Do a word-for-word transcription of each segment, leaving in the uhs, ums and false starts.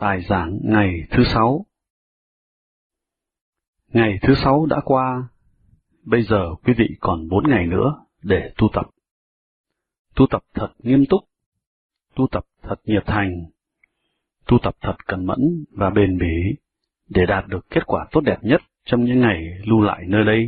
Bài giảng ngày thứ sáu. Ngày thứ sáu đã qua, bây giờ quý vị còn bốn ngày nữa để tu tập. Tu tập thật nghiêm túc, tu tập thật nhiệt thành, tu tập thật cẩn mẫn và bền bỉ để đạt được kết quả tốt đẹp nhất trong những ngày lưu lại nơi đây.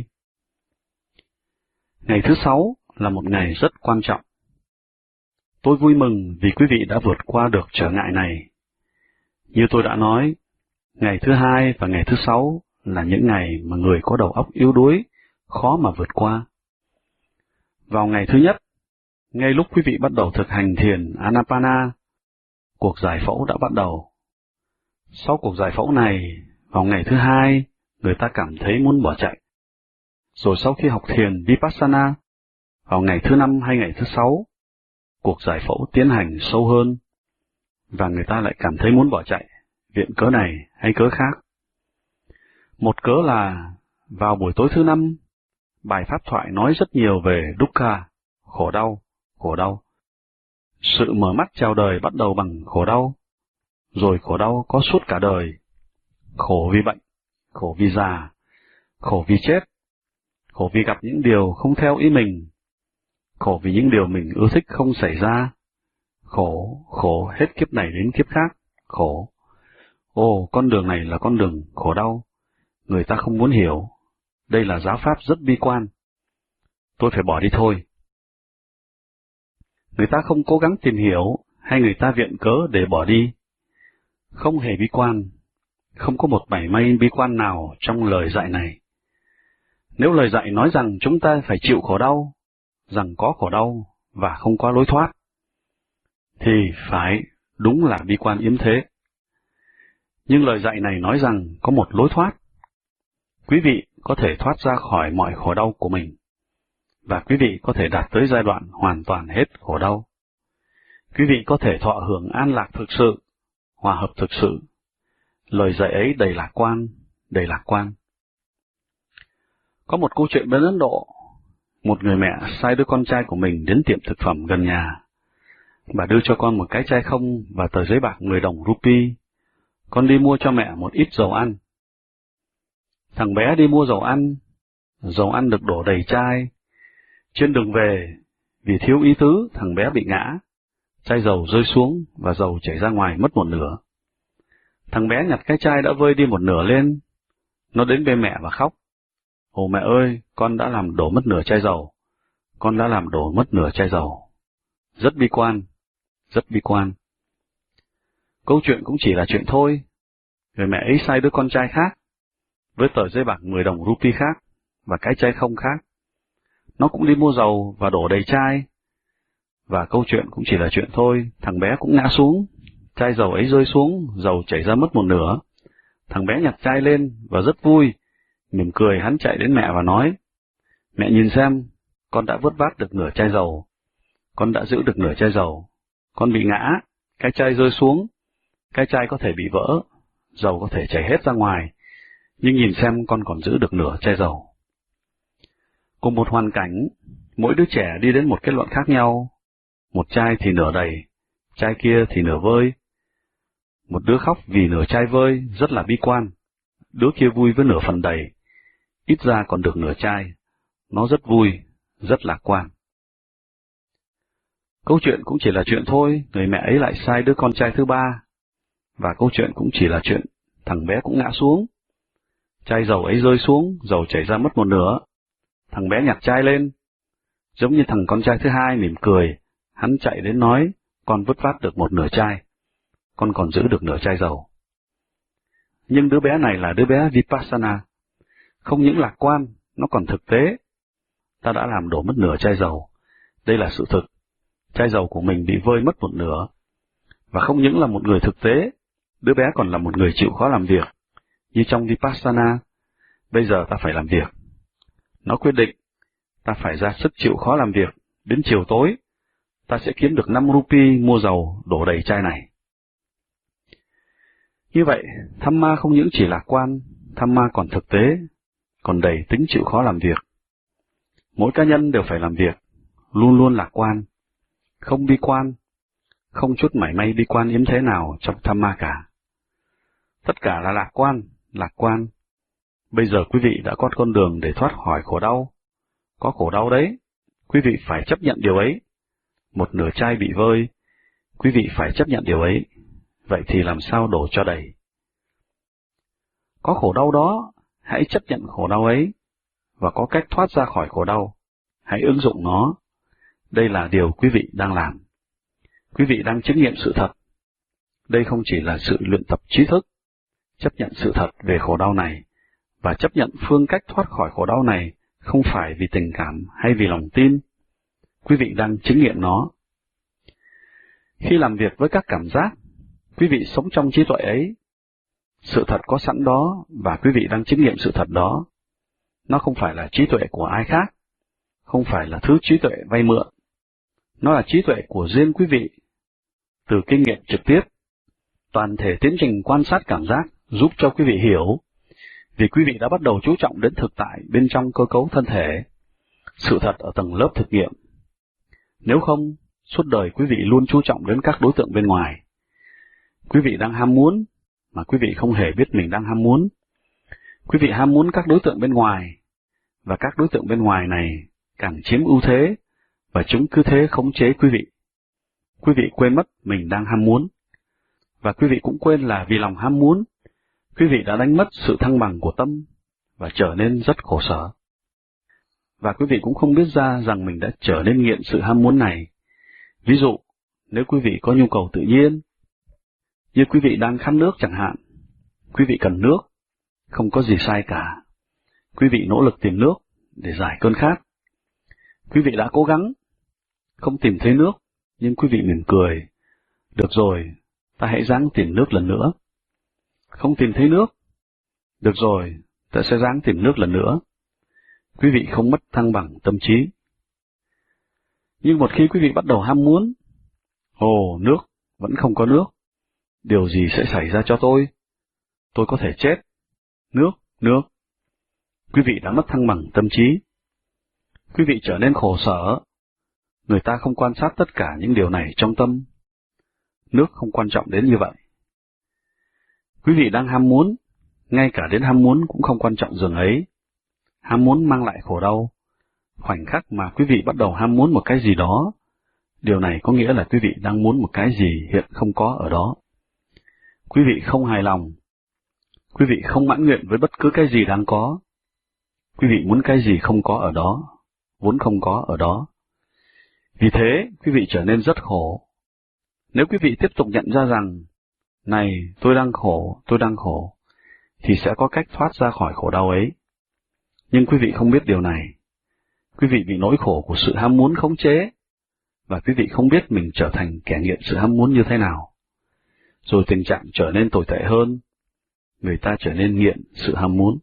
Ngày thứ sáu là một ngày rất quan trọng. Tôi vui mừng vì quý vị đã vượt qua được trở ngại này. Như tôi đã nói, ngày thứ hai và ngày thứ sáu là những ngày mà người có đầu óc yếu đuối, khó mà vượt qua. Vào ngày thứ nhất, ngay lúc quý vị bắt đầu thực hành thiền Anapana, cuộc giải phẫu đã bắt đầu. Sau cuộc giải phẫu này, vào ngày thứ hai, người ta cảm thấy muốn bỏ chạy. Rồi sau khi học thiền Vipassana, vào ngày thứ năm hay ngày thứ sáu, cuộc giải phẫu tiến hành sâu hơn, và người ta lại cảm thấy muốn bỏ chạy, viện cớ này hay cớ khác. Một cớ là, vào buổi tối thứ năm, bài pháp thoại nói rất nhiều về dukkha, khổ đau, khổ đau. Sự mở mắt chào đời bắt đầu bằng khổ đau, rồi khổ đau có suốt cả đời. Khổ vì bệnh, khổ vì già, khổ vì chết, khổ vì gặp những điều không theo ý mình, khổ vì những điều mình ưa thích không xảy ra. Khổ, khổ hết kiếp này đến kiếp khác, khổ. Ồ, con đường này là con đường khổ đau. Người ta không muốn hiểu. Đây là giáo pháp rất bi quan. Tôi phải bỏ đi thôi. Người ta không cố gắng tìm hiểu, hay người ta viện cớ để bỏ đi. Không hề bi quan. Không có một mảy may bi quan nào trong lời dạy này. Nếu lời dạy nói rằng chúng ta phải chịu khổ đau, rằng có khổ đau và không có lối thoát, thì phải đúng là bi quan yếm thế. Nhưng lời dạy này nói rằng có một lối thoát. Quý vị có thể thoát ra khỏi mọi khổ đau của mình, và quý vị có thể đạt tới giai đoạn hoàn toàn hết khổ đau. Quý vị có thể thọ hưởng an lạc thực sự, hòa hợp thực sự. Lời dạy ấy đầy lạc quan, đầy lạc quan. Có một câu chuyện bên Ấn Độ, một người mẹ sai đứa con trai của mình đến tiệm thực phẩm gần nhà. Bà đưa cho con một cái chai không và tờ giấy bạc mười đồng rupee. Con đi mua cho mẹ một ít dầu ăn. Thằng bé đi mua dầu ăn. Dầu ăn được đổ đầy chai. Trên đường về, vì thiếu ý tứ, thằng bé bị ngã. Chai dầu rơi xuống và dầu chảy ra ngoài mất một nửa. Thằng bé nhặt cái chai đã vơi đi một nửa lên. Nó đến bên mẹ và khóc. Ồ mẹ ơi, con đã làm đổ mất nửa chai dầu. Con đã làm đổ mất nửa chai dầu. Rất bi quan, rất bi quan. Câu chuyện cũng chỉ là chuyện thôi. Người mẹ ấy sai đứa con trai khác, với tờ giấy bạc mười đồng rupee khác, và cái chai không khác. Nó cũng đi mua dầu và đổ đầy chai. Và câu chuyện cũng chỉ là chuyện thôi, thằng bé cũng ngã xuống. Chai dầu ấy rơi xuống, dầu chảy ra mất một nửa. Thằng bé nhặt chai lên và rất vui. Mỉm cười hắn chạy đến mẹ và nói, mẹ nhìn xem, con đã vớt vát được nửa chai dầu. Con đã giữ được nửa chai dầu. Con bị ngã, cái chai rơi xuống. Cái chai có thể bị vỡ, dầu có thể chảy hết ra ngoài. Nhưng nhìn xem con còn giữ được nửa chai dầu. Cùng một hoàn cảnh, mỗi đứa trẻ đi đến một kết luận khác nhau. Một chai thì nửa đầy, chai kia thì nửa vơi. Một đứa khóc vì nửa chai vơi, rất là bi quan. Đứa kia vui với nửa phần đầy, ít ra còn được nửa chai. Nó rất vui, rất lạc quan. Câu chuyện cũng chỉ là chuyện thôi, người mẹ ấy lại sai đứa con trai thứ ba. Và câu chuyện cũng chỉ là chuyện, thằng bé cũng ngã xuống. Chai dầu ấy rơi xuống, dầu chảy ra mất một nửa. Thằng bé nhặt chai lên. Giống như thằng con trai thứ hai mỉm cười, hắn chạy đến nói, con vứt vát được một nửa chai. Con còn giữ được nửa chai dầu. Nhưng đứa bé này là đứa bé Vipassana. Không những lạc quan, nó còn thực tế. Ta đã làm đổ mất nửa chai dầu. Đây là sự thực. Chai dầu của mình bị vơi mất một nửa. Và không những là một người thực tế, đứa bé còn là một người chịu khó làm việc. Như trong Vipassana, bây giờ ta phải làm việc. Nó quyết định, ta phải ra sức chịu khó làm việc. Đến chiều tối, ta sẽ kiếm được năm rupee mua dầu đổ đầy chai này. Như vậy, Dhamma không những chỉ lạc quan, Dhamma còn thực tế, còn đầy tính chịu khó làm việc. Mỗi cá nhân đều phải làm việc, luôn luôn lạc quan, không bi quan, không chút mảy may bi quan yếm thế nào trong Dhamma cả. Tất cả là lạc quan, lạc quan. Bây giờ quý vị đã có con đường để thoát khỏi khổ đau. Có khổ đau đấy, quý vị phải chấp nhận điều ấy. Một nửa chai bị vơi, quý vị phải chấp nhận điều ấy. Vậy thì làm sao đổ cho đầy? Có khổ đau đó, hãy chấp nhận khổ đau ấy, và có cách thoát ra khỏi khổ đau. Hãy ứng dụng nó. Đây là điều quý vị đang làm. Quý vị đang chứng nghiệm sự thật. Đây không chỉ là sự luyện tập trí thức, chấp nhận sự thật về khổ đau này, và chấp nhận phương cách thoát khỏi khổ đau này không phải vì tình cảm hay vì lòng tin. Quý vị đang chứng nghiệm nó. Khi làm việc với các cảm giác, quý vị sống trong trí tuệ ấy. Sự thật có sẵn đó, và quý vị đang chứng nghiệm sự thật đó. Nó không phải là trí tuệ của ai khác, không phải là thứ trí tuệ vay mượn. Nó là trí tuệ của riêng quý vị, từ kinh nghiệm trực tiếp. Toàn thể tiến trình quan sát cảm giác giúp cho quý vị hiểu, vì quý vị đã bắt đầu chú trọng đến thực tại bên trong cơ cấu thân thể, sự thật ở tầng lớp thực nghiệm. Nếu không, suốt đời quý vị luôn chú trọng đến các đối tượng bên ngoài. Quý vị đang ham muốn, mà quý vị không hề biết mình đang ham muốn. Quý vị ham muốn các đối tượng bên ngoài, và các đối tượng bên ngoài này càng chiếm ưu thế, và chúng cứ thế khống chế quý vị. Quý vị quên mất mình đang ham muốn, và quý vị cũng quên là vì lòng ham muốn, quý vị đã đánh mất sự thăng bằng của tâm, và trở nên rất khổ sở. Và quý vị cũng không biết ra rằng mình đã trở nên nghiện sự ham muốn này. Ví dụ, nếu quý vị có nhu cầu tự nhiên, như quý vị đang khát nước chẳng hạn, quý vị cần nước, không có gì sai cả. Quý vị nỗ lực tìm nước để giải cơn khát. Quý vị đã cố gắng, không tìm thấy nước, nhưng quý vị mỉm cười. Được rồi, ta hãy ráng tìm nước lần nữa. Không tìm thấy nước. Được rồi, ta sẽ ráng tìm nước lần nữa. Quý vị không mất thăng bằng tâm trí. Nhưng một khi quý vị bắt đầu ham muốn, ồ, nước, vẫn không có nước. Điều gì sẽ xảy ra cho tôi? Tôi có thể chết. Nước, nước. Quý vị đã mất thăng bằng tâm trí. Quý vị trở nên khổ sở. Người ta không quan sát tất cả những điều này trong tâm. Nước không quan trọng đến như vậy. Quý vị đang ham muốn, ngay cả đến ham muốn cũng không quan trọng dường ấy. Ham muốn mang lại khổ đau. Khoảnh khắc mà quý vị bắt đầu ham muốn một cái gì đó, điều này có nghĩa là quý vị đang muốn một cái gì hiện không có ở đó. Quý vị không hài lòng. Quý vị không mãn nguyện với bất cứ cái gì đang có. Quý vị muốn cái gì không có ở đó, vốn không có ở đó. Vì thế, quý vị trở nên rất khổ. Nếu quý vị tiếp tục nhận ra rằng, này, tôi đang khổ, tôi đang khổ, thì sẽ có cách thoát ra khỏi khổ đau ấy. Nhưng quý vị không biết điều này. Quý vị bị nỗi khổ của sự ham muốn khống chế, và quý vị không biết mình trở thành kẻ nghiện sự ham muốn như thế nào. Rồi tình trạng trở nên tồi tệ hơn, người ta trở nên nghiện sự ham muốn.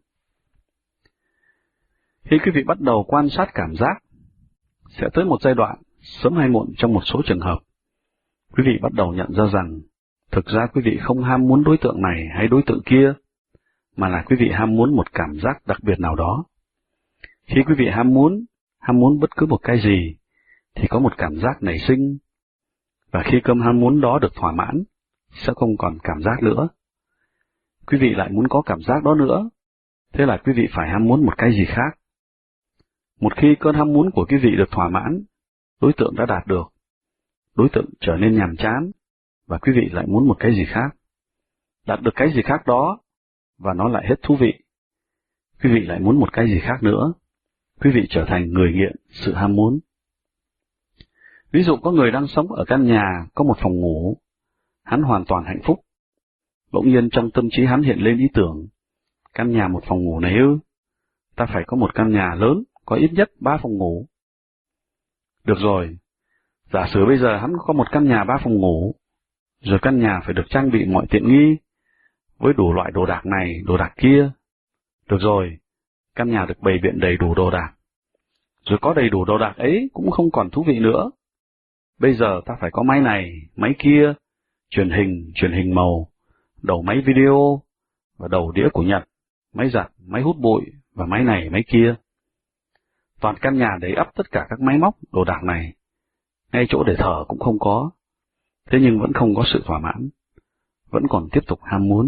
Khi quý vị bắt đầu quan sát cảm giác, sẽ tới một giai đoạn, sớm hay muộn trong một số trường hợp, quý vị bắt đầu nhận ra rằng, thực ra quý vị không ham muốn đối tượng này hay đối tượng kia, mà là quý vị ham muốn một cảm giác đặc biệt nào đó. Khi quý vị ham muốn, ham muốn bất cứ một cái gì, thì có một cảm giác nảy sinh, và khi cơn ham muốn đó được thỏa mãn, sẽ không còn cảm giác nữa. Quý vị lại muốn có cảm giác đó nữa, thế là quý vị phải ham muốn một cái gì khác. Một khi cơn ham muốn của quý vị được thỏa mãn, đối tượng đã đạt được, đối tượng trở nên nhàm chán, và quý vị lại muốn một cái gì khác. Đạt được cái gì khác đó, và nó lại hết thú vị. Quý vị lại muốn một cái gì khác nữa. Quý vị trở thành người nghiện sự ham muốn. Ví dụ có người đang sống ở căn nhà có một phòng ngủ. Hắn hoàn toàn hạnh phúc. Bỗng nhiên trong tâm trí hắn hiện lên ý tưởng, căn nhà một phòng ngủ này ư? Ta phải có một căn nhà lớn, có ít nhất ba phòng ngủ. Được rồi, giả sử bây giờ hắn có một căn nhà ba phòng ngủ, rồi căn nhà phải được trang bị mọi tiện nghi, với đủ loại đồ đạc này, đồ đạc kia. Được rồi, căn nhà được bày biện đầy đủ đồ đạc. Rồi có đầy đủ đồ đạc ấy cũng không còn thú vị nữa. Bây giờ ta phải có máy này, máy kia, truyền hình, truyền hình màu, đầu máy video, và đầu đĩa của Nhật, máy giặt, máy hút bụi, và máy này, máy kia. Toàn căn nhà đầy ắp tất cả các máy móc, đồ đạc này. Ngay chỗ để thở cũng không có. Thế nhưng vẫn không có sự thỏa mãn. Vẫn còn tiếp tục ham muốn.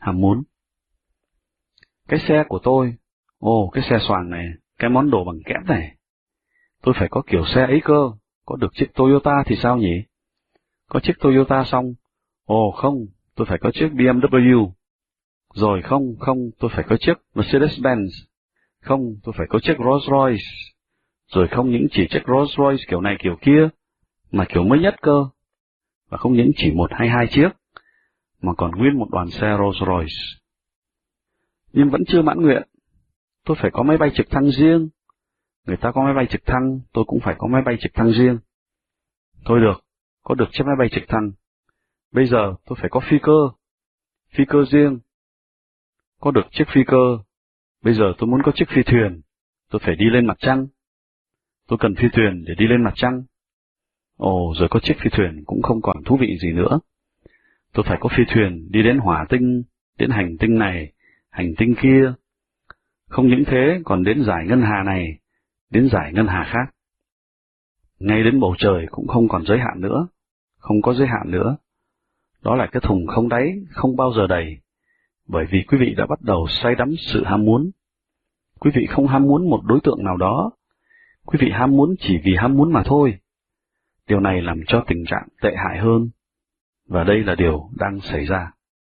ham muốn. Cái xe của tôi, ồ cái xe xoàng này, cái món đồ bằng kẽm này, tôi phải có kiểu xe ấy cơ, có được chiếc Toyota thì sao nhỉ? Có chiếc Toyota xong, ồ không, tôi phải có chiếc bê em vê. Rồi không, không, tôi phải có chiếc Mercedes-Benz. Không, tôi phải có chiếc Rolls-Royce. Rồi không những chỉ chiếc Rolls-Royce kiểu này kiểu kia, mà kiểu mới nhất cơ. Và không những chỉ một hay hai chiếc, mà còn nguyên một đoàn xe Rolls-Royce. Nhưng vẫn chưa mãn nguyện. Tôi phải có máy bay trực thăng riêng. Người ta có máy bay trực thăng, tôi cũng phải có máy bay trực thăng riêng. Thôi được, có được chiếc máy bay trực thăng. Bây giờ tôi phải có phi cơ. Phi cơ riêng. Có được chiếc phi cơ. Bây giờ tôi muốn có chiếc phi thuyền. Tôi phải đi lên mặt trăng. Tôi cần phi thuyền để đi lên mặt trăng. Ồ, rồi có chiếc phi thuyền cũng không còn thú vị gì nữa. Tôi phải có phi thuyền đi đến hỏa tinh, đến hành tinh này, hành tinh kia. Không những thế, còn đến giải ngân hà này, đến giải ngân hà khác. Ngay đến bầu trời cũng không còn giới hạn nữa, không có giới hạn nữa. Đó là cái thùng không đáy, không bao giờ đầy, bởi vì quý vị đã bắt đầu say đắm sự ham muốn. Quý vị không ham muốn một đối tượng nào đó, quý vị ham muốn chỉ vì ham muốn mà thôi. Điều này làm cho tình trạng tệ hại hơn, và đây là điều đang xảy ra.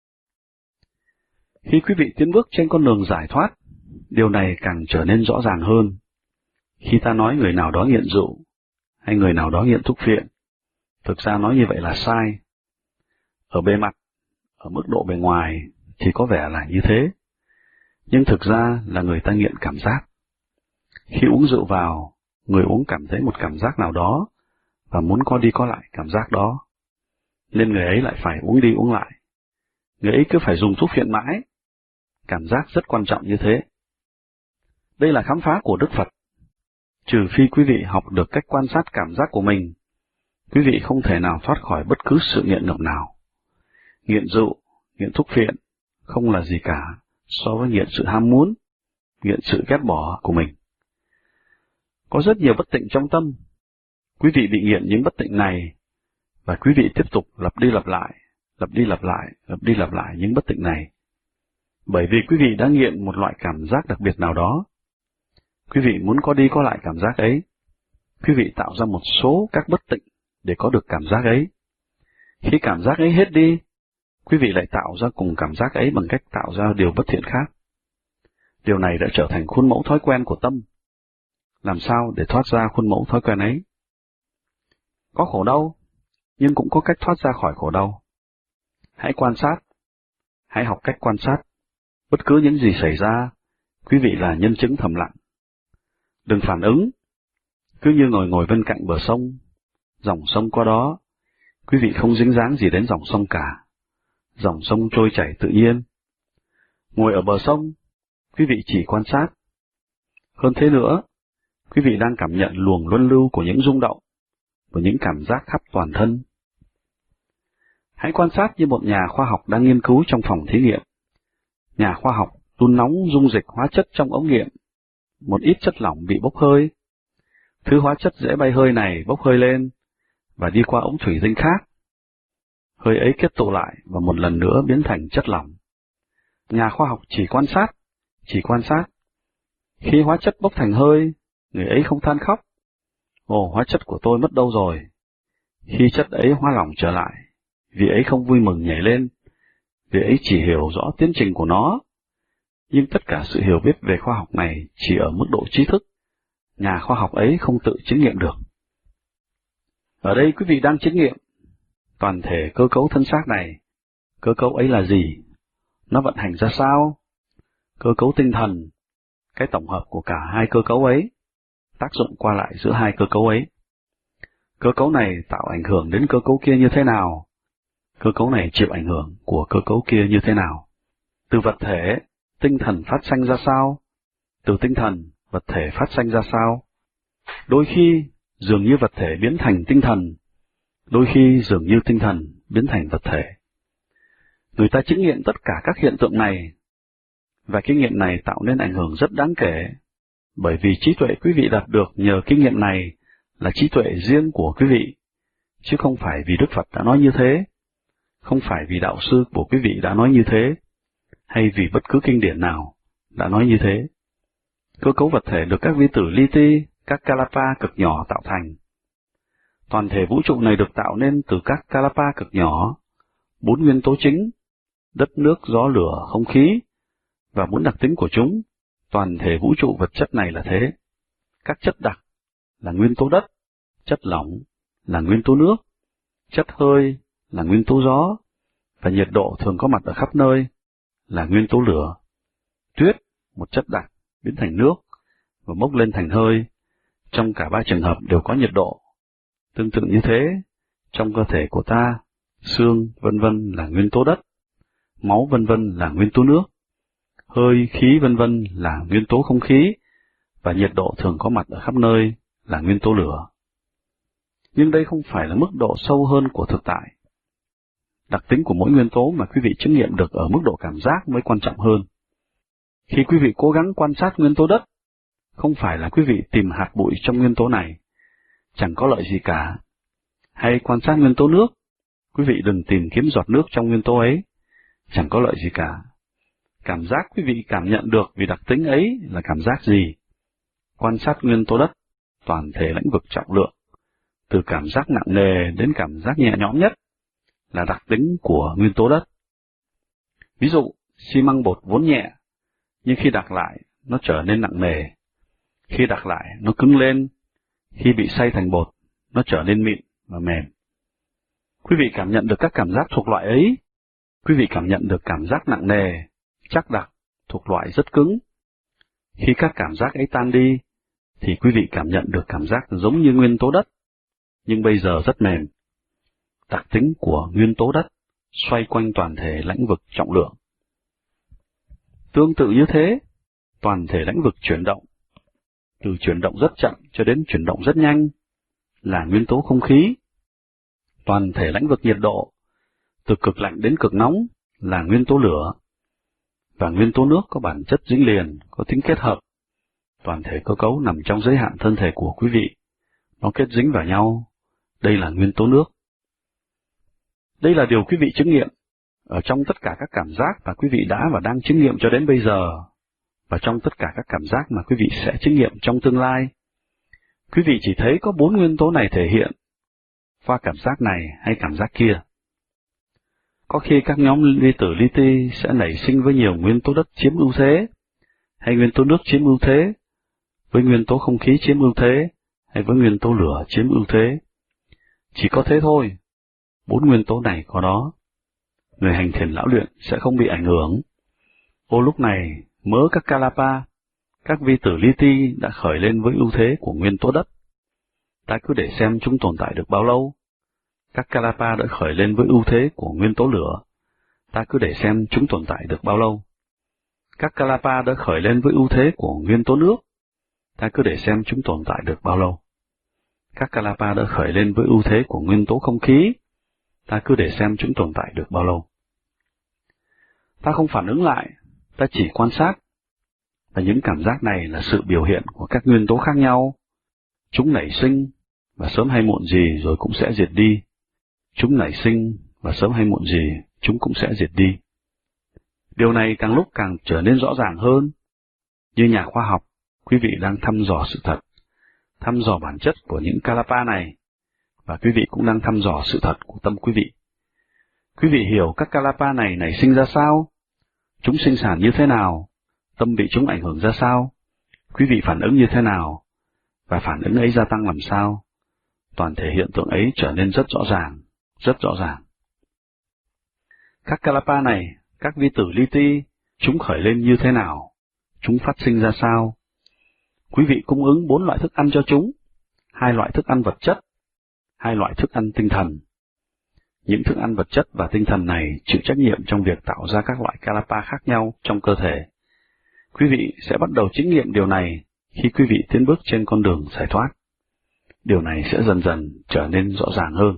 Khi quý vị tiến bước trên con đường giải thoát, điều này càng trở nên rõ ràng hơn. Khi ta nói người nào đó nghiện rượu, hay người nào đó nghiện thuốc phiện, thực ra nói như vậy là sai. Ở bề mặt, ở mức độ bề ngoài thì có vẻ là như thế, nhưng thực ra là người ta nghiện cảm giác. Khi uống rượu vào, người uống cảm thấy một cảm giác nào đó và muốn có đi có lại cảm giác đó, nên người ấy lại phải uống đi uống lại. Người ấy cứ phải dùng thuốc phiện mãi. Cảm giác rất quan trọng như thế. Đây là khám phá của Đức Phật. Trừ phi quý vị học được cách quan sát cảm giác của mình, quý vị không thể nào thoát khỏi bất cứ sự nghiện ngập nào. Nghiện rượu, nghiện thuốc phiện không là gì cả so với nghiện sự ham muốn, nghiện sự ghét bỏ của mình. Có rất nhiều bất tịnh trong tâm. Quý vị bị nghiện những bất tịnh này, và quý vị tiếp tục lặp đi lặp lại, lặp đi lặp lại, lặp đi lặp lại những bất tịnh này. Bởi vì quý vị đã nghiện một loại cảm giác đặc biệt nào đó. Quý vị muốn có đi có lại cảm giác ấy. Quý vị tạo ra một số các bất tịnh để có được cảm giác ấy. Khi cảm giác ấy hết đi, quý vị lại tạo ra cùng cảm giác ấy bằng cách tạo ra điều bất thiện khác. Điều này đã trở thành khuôn mẫu thói quen của tâm. Làm sao để thoát ra khuôn mẫu thói quen ấy? Có khổ đau, nhưng cũng có cách thoát ra khỏi khổ đau. Hãy quan sát, hãy học cách quan sát. Bất cứ những gì xảy ra, quý vị là nhân chứng thầm lặng. Đừng phản ứng, cứ như ngồi ngồi bên cạnh bờ sông, dòng sông qua đó, quý vị không dính dáng gì đến dòng sông cả. Dòng sông trôi chảy tự nhiên. Ngồi ở bờ sông, quý vị chỉ quan sát. Hơn thế nữa, quý vị đang cảm nhận luồng luân lưu của những rung động, của những cảm giác khắp toàn thân. Hãy quan sát như một nhà khoa học đang nghiên cứu trong phòng thí nghiệm. Nhà khoa học đun nóng dung dịch hóa chất trong ống nghiệm. Một ít chất lỏng bị bốc hơi. Thứ hóa chất dễ bay hơi này bốc hơi lên và đi qua ống thủy tinh khác. Hơi ấy kết tụ lại và một lần nữa biến thành chất lỏng. Nhà khoa học chỉ quan sát, chỉ quan sát. Khi hóa chất bốc thành hơi, người ấy không than khóc. Ồ, hóa chất của tôi mất đâu rồi? Khi chất ấy hóa lỏng trở lại, vị ấy không vui mừng nhảy lên, vị ấy chỉ hiểu rõ tiến trình của nó. Nhưng tất cả sự hiểu biết về khoa học này chỉ ở mức độ trí thức. Nhà khoa học ấy không tự chứng nghiệm được. Ở đây quý vị đang chứng nghiệm toàn thể cơ cấu thân xác này. Cơ cấu ấy là gì? Nó vận hành ra sao? Cơ cấu tinh thần, cái tổng hợp của cả hai cơ cấu ấy, tác dụng qua lại giữa hai cơ cấu ấy. Cơ cấu này tạo ảnh hưởng đến cơ cấu kia như thế nào? Cơ cấu này chịu ảnh hưởng của cơ cấu kia như thế nào? Từ vật thể, tinh thần phát sanh ra sao? Từ tinh thần, vật thể phát sanh ra sao? Đôi khi, dường như vật thể biến thành tinh thần, đôi khi dường như tinh thần biến thành vật thể. Người ta chứng nghiệm tất cả các hiện tượng này, và kinh nghiệm này tạo nên ảnh hưởng rất đáng kể, bởi vì trí tuệ quý vị đạt được nhờ kinh nghiệm này là trí tuệ riêng của quý vị, chứ không phải vì Đức Phật đã nói như thế, không phải vì đạo sư của quý vị đã nói như thế, hay vì bất cứ kinh điển nào đã nói như thế. Cơ cấu vật thể được các vi tử li ti, các kalapa cực nhỏ tạo thành. Toàn thể vũ trụ này được tạo nên từ các kalapa cực nhỏ, bốn nguyên tố chính, đất, nước, gió, lửa, không khí, và bốn đặc tính của chúng. Toàn thể vũ trụ vật chất này là thế. Các chất đặc là nguyên tố đất, chất lỏng là nguyên tố nước, chất hơi là nguyên tố gió, và nhiệt độ thường có mặt ở khắp nơi là nguyên tố lửa. Tuyết, một chất đặc, biến thành nước và bốc lên thành hơi. Trong cả ba trường hợp đều có nhiệt độ. Tương tự như thế, trong cơ thể của ta, xương vân vân là nguyên tố đất, máu vân vân là nguyên tố nước, hơi, khí vân vân là nguyên tố không khí, và nhiệt độ thường có mặt ở khắp nơi là nguyên tố lửa. Nhưng đây không phải là mức độ sâu hơn của thực tại. Đặc tính của mỗi nguyên tố mà quý vị chứng nghiệm được ở mức độ cảm giác mới quan trọng hơn. Khi quý vị cố gắng quan sát nguyên tố đất, không phải là quý vị tìm hạt bụi trong nguyên tố này, chẳng có lợi gì cả. Hay quan sát nguyên tố nước, quý vị đừng tìm kiếm giọt nước trong nguyên tố ấy, chẳng có lợi gì cả. Cảm giác quý vị cảm nhận được vì đặc tính ấy là cảm giác gì? Quan sát nguyên tố đất, toàn thể lĩnh vực trọng lượng, từ cảm giác nặng nề đến cảm giác nhẹ nhõm nhất, là đặc tính của nguyên tố đất. Ví dụ, xi măng bột vốn nhẹ, nhưng khi đặt lại, nó trở nên nặng nề. Khi đặt lại, nó cứng lên. Khi bị xay thành bột, nó trở nên mịn và mềm. Quý vị cảm nhận được các cảm giác thuộc loại ấy. Quý vị cảm nhận được cảm giác nặng nề, chắc đặc, thuộc loại rất cứng. Khi các cảm giác ấy tan đi, thì quý vị cảm nhận được cảm giác giống như nguyên tố đất, nhưng bây giờ rất mềm. Đặc tính của nguyên tố đất xoay quanh toàn thể lĩnh vực trọng lượng. Tương tự như thế, toàn thể lĩnh vực chuyển động, từ chuyển động rất chậm cho đến chuyển động rất nhanh, là nguyên tố không khí. Toàn thể lĩnh vực nhiệt độ, từ cực lạnh đến cực nóng, là nguyên tố lửa. Và nguyên tố nước có bản chất dính liền, có tính kết hợp. Toàn thể cơ cấu nằm trong giới hạn thân thể của quý vị. Nó kết dính vào nhau. Đây là nguyên tố nước. Đây là điều quý vị chứng nghiệm ở trong tất cả các cảm giác mà quý vị đã và đang chứng nghiệm cho đến bây giờ, và trong tất cả các cảm giác mà quý vị sẽ chứng nghiệm trong tương lai. Quý vị chỉ thấy có bốn nguyên tố này thể hiện qua cảm giác này hay cảm giác kia. Có khi các nhóm vi tử li ti sẽ nảy sinh với nhiều nguyên tố đất chiếm ưu thế, hay nguyên tố nước chiếm ưu thế, với nguyên tố không khí chiếm ưu thế, hay với nguyên tố lửa chiếm ưu thế. Chỉ có thế thôi, bốn nguyên tố này có đó. Người hành thiền lão luyện sẽ không bị ảnh hưởng. Ô lúc này, mớ các kalapa, các vi tử li ti đã khởi lên với ưu thế của nguyên tố đất. Ta cứ để xem chúng tồn tại được bao lâu. Các kalapa đã khởi lên với ưu thế của nguyên tố lửa. Ta cứ để xem chúng tồn tại được bao lâu. Các kalapa đã khởi lên với ưu thế của nguyên tố nước. Ta cứ để xem chúng tồn tại được bao lâu. Các kalapa đã khởi lên với ưu thế của nguyên tố không khí. Ta cứ để xem chúng tồn tại được bao lâu. Ta không phản ứng lại, ta chỉ quan sát. Và những cảm giác này là sự biểu hiện của các nguyên tố khác nhau. Chúng nảy sinh, và sớm hay muộn gì rồi cũng sẽ diệt đi. Chúng nảy sinh, và sớm hay muộn gì chúng cũng sẽ diệt đi. Điều này càng lúc càng trở nên rõ ràng hơn. Như nhà khoa học, quý vị đang thăm dò sự thật, thăm dò bản chất của những kalapa này, và quý vị cũng đang thăm dò sự thật của tâm quý vị. Quý vị hiểu các kalapa này nảy sinh ra sao? Chúng sinh sản như thế nào? Tâm bị chúng ảnh hưởng ra sao? Quý vị phản ứng như thế nào? Và phản ứng ấy gia tăng làm sao? Toàn thể hiện tượng ấy trở nên rất rõ ràng, rất rõ ràng. Các kalapa này, các vi tử li ti, chúng khởi lên như thế nào? Chúng phát sinh ra sao? Quý vị cung ứng bốn loại thức ăn cho chúng, hai loại thức ăn vật chất, hai loại thức ăn tinh thần. Những thức ăn vật chất và tinh thần này chịu trách nhiệm trong việc tạo ra các loại kalapa khác nhau trong cơ thể. Quý vị sẽ bắt đầu chứng nghiệm điều này khi quý vị tiến bước trên con đường giải thoát. Điều này sẽ dần dần trở nên rõ ràng hơn.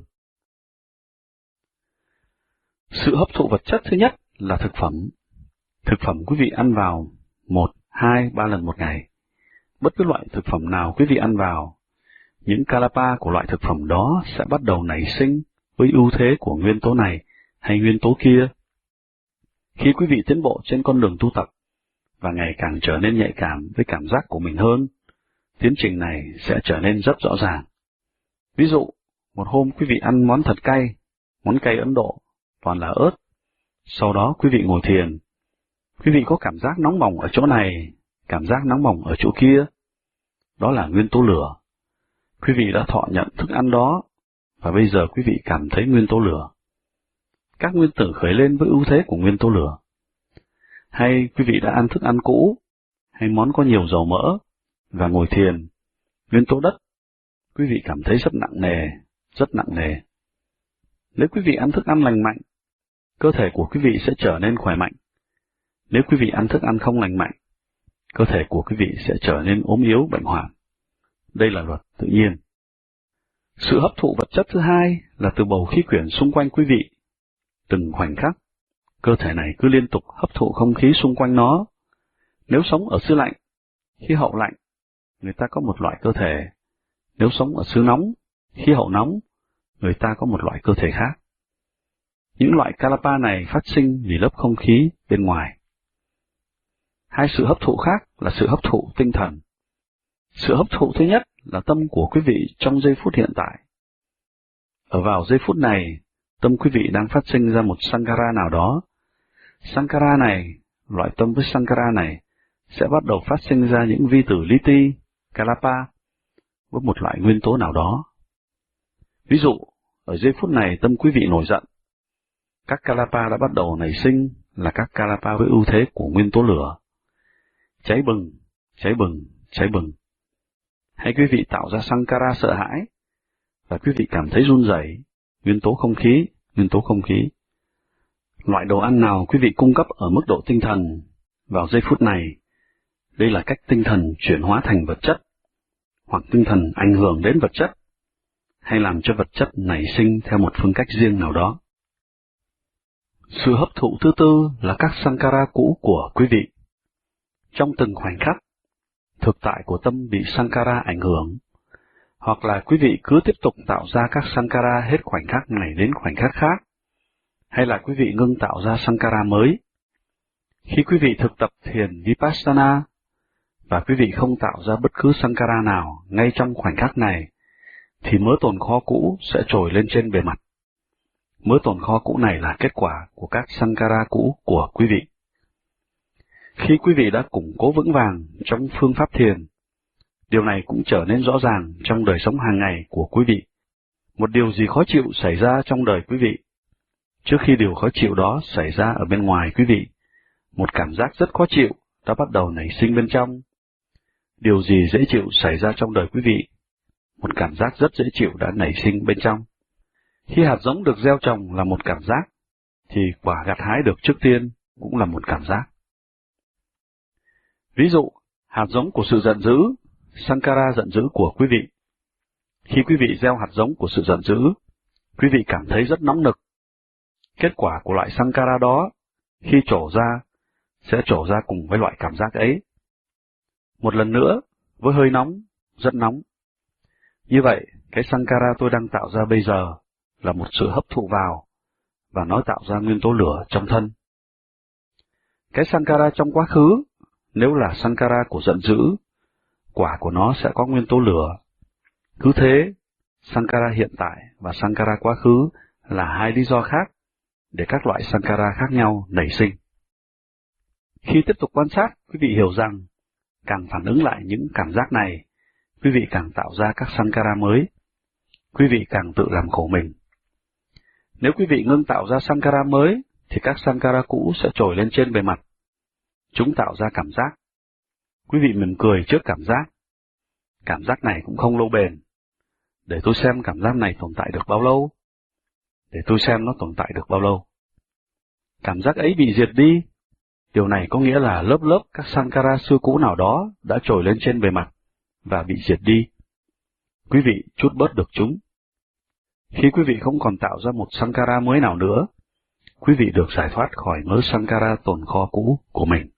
Sự hấp thụ vật chất thứ nhất là thực phẩm. Thực phẩm quý vị ăn vào một, hai, ba lần một ngày. Bất cứ loại thực phẩm nào quý vị ăn vào, những kalapa của loại thực phẩm đó sẽ bắt đầu nảy sinh với ưu thế của nguyên tố này hay nguyên tố kia. Khi quý vị tiến bộ trên con đường tu tập và ngày càng trở nên nhạy cảm với cảm giác của mình hơn, tiến trình này sẽ trở nên rất rõ ràng. Ví dụ, một hôm quý vị ăn món thật cay, món cay Ấn Độ, toàn là ớt. Sau đó quý vị ngồi thiền. Quý vị có cảm giác nóng bỏng ở chỗ này, cảm giác nóng bỏng ở chỗ kia. Đó là nguyên tố lửa. Quý vị đã thọ nhận thức ăn đó, và bây giờ quý vị cảm thấy nguyên tố lửa. Các nguyên tử khởi lên với ưu thế của nguyên tố lửa. Hay quý vị đã ăn thức ăn cũ, hay món có nhiều dầu mỡ, và ngồi thiền, nguyên tố đất, quý vị cảm thấy rất nặng nề, rất nặng nề. Nếu quý vị ăn thức ăn lành mạnh, cơ thể của quý vị sẽ trở nên khỏe mạnh. Nếu quý vị ăn thức ăn không lành mạnh, cơ thể của quý vị sẽ trở nên ốm yếu, bệnh hoạn. Đây là luật tự nhiên. Sự hấp thụ vật chất thứ hai là từ bầu khí quyển xung quanh quý vị. Từng khoảnh khắc, cơ thể này cứ liên tục hấp thụ không khí xung quanh nó. Nếu sống ở xứ lạnh, khí hậu lạnh, người ta có một loại cơ thể. Nếu sống ở xứ nóng, khí hậu nóng, người ta có một loại cơ thể khác. Những loại kalapa này phát sinh vì lớp không khí bên ngoài. Hai sự hấp thụ khác là sự hấp thụ tinh thần. Sự hấp thụ thứ nhất là tâm của quý vị trong giây phút hiện tại. Ở vào giây phút này, tâm quý vị đang phát sinh ra một sankara nào đó. Sankara này, loại tâm với sankara này, sẽ bắt đầu phát sinh ra những vi tử li ti, kalapa, với một loại nguyên tố nào đó. Ví dụ, ở giây phút này tâm quý vị nổi giận. Các kalapa đã bắt đầu nảy sinh là các kalapa với ưu thế của nguyên tố lửa. Cháy bừng, cháy bừng, cháy bừng. Hay quý vị tạo ra sankara sợ hãi, và quý vị cảm thấy run rẩy, nguyên tố không khí, nguyên tố không khí. Loại đồ ăn nào quý vị cung cấp ở mức độ tinh thần, vào giây phút này, đây là cách tinh thần chuyển hóa thành vật chất, hoặc tinh thần ảnh hưởng đến vật chất, hay làm cho vật chất nảy sinh theo một phương cách riêng nào đó. Sự hấp thụ thứ tư là các sankara cũ của quý vị. Trong từng khoảnh khắc, thực tại của tâm bị sankara ảnh hưởng, hoặc là quý vị cứ tiếp tục tạo ra các sankara hết khoảnh khắc này đến khoảnh khắc khác, hay là quý vị ngưng tạo ra sankara mới. Khi quý vị thực tập thiền Vipassana, và quý vị không tạo ra bất cứ sankara nào ngay trong khoảnh khắc này, thì mớ tồn kho cũ sẽ trồi lên trên bề mặt. Mớ tồn kho cũ này là kết quả của các sankara cũ của quý vị. Khi quý vị đã củng cố vững vàng trong phương pháp thiền, điều này cũng trở nên rõ ràng trong đời sống hàng ngày của quý vị. Một điều gì khó chịu xảy ra trong đời quý vị, trước khi điều khó chịu đó xảy ra ở bên ngoài quý vị, một cảm giác rất khó chịu đã bắt đầu nảy sinh bên trong. Điều gì dễ chịu xảy ra trong đời quý vị, một cảm giác rất dễ chịu đã nảy sinh bên trong. Khi hạt giống được gieo trồng là một cảm giác, thì quả gặt hái được trước tiên cũng là một cảm giác. Ví dụ, hạt giống của sự giận dữ, sankara giận dữ của quý vị. Khi quý vị gieo hạt giống của sự giận dữ, quý vị cảm thấy rất nóng nực. Kết quả của loại sankara đó, khi trổ ra, sẽ trổ ra cùng với loại cảm giác ấy. Một lần nữa, với hơi nóng, rất nóng. Như vậy, cái sankara tôi đang tạo ra bây giờ là một sự hấp thụ vào, và nó tạo ra nguyên tố lửa trong thân. Cái sankara trong quá khứ, nếu là sankara của giận dữ, quả của nó sẽ có nguyên tố lửa. Cứ thế, sankara hiện tại và sankara quá khứ là hai lý do khác để các loại sankara khác nhau nảy sinh. Khi tiếp tục quan sát, quý vị hiểu rằng, càng phản ứng lại những cảm giác này, quý vị càng tạo ra các sankara mới. Quý vị càng tự làm khổ mình. Nếu quý vị ngưng tạo ra sankara mới, thì các sankara cũ sẽ trồi lên trên bề mặt. Chúng tạo ra cảm giác. Quý vị mỉm cười trước cảm giác. Cảm giác này cũng không lâu bền. Để tôi xem cảm giác này tồn tại được bao lâu. Để tôi xem nó tồn tại được bao lâu. Cảm giác ấy bị diệt đi. Điều này có nghĩa là lớp lớp các sankara xưa cũ nào đó đã trồi lên trên bề mặt và bị diệt đi. Quý vị trút bớt được chúng. Khi quý vị không còn tạo ra một sankara mới nào nữa, quý vị được giải thoát khỏi mớ sankara tồn kho cũ của mình.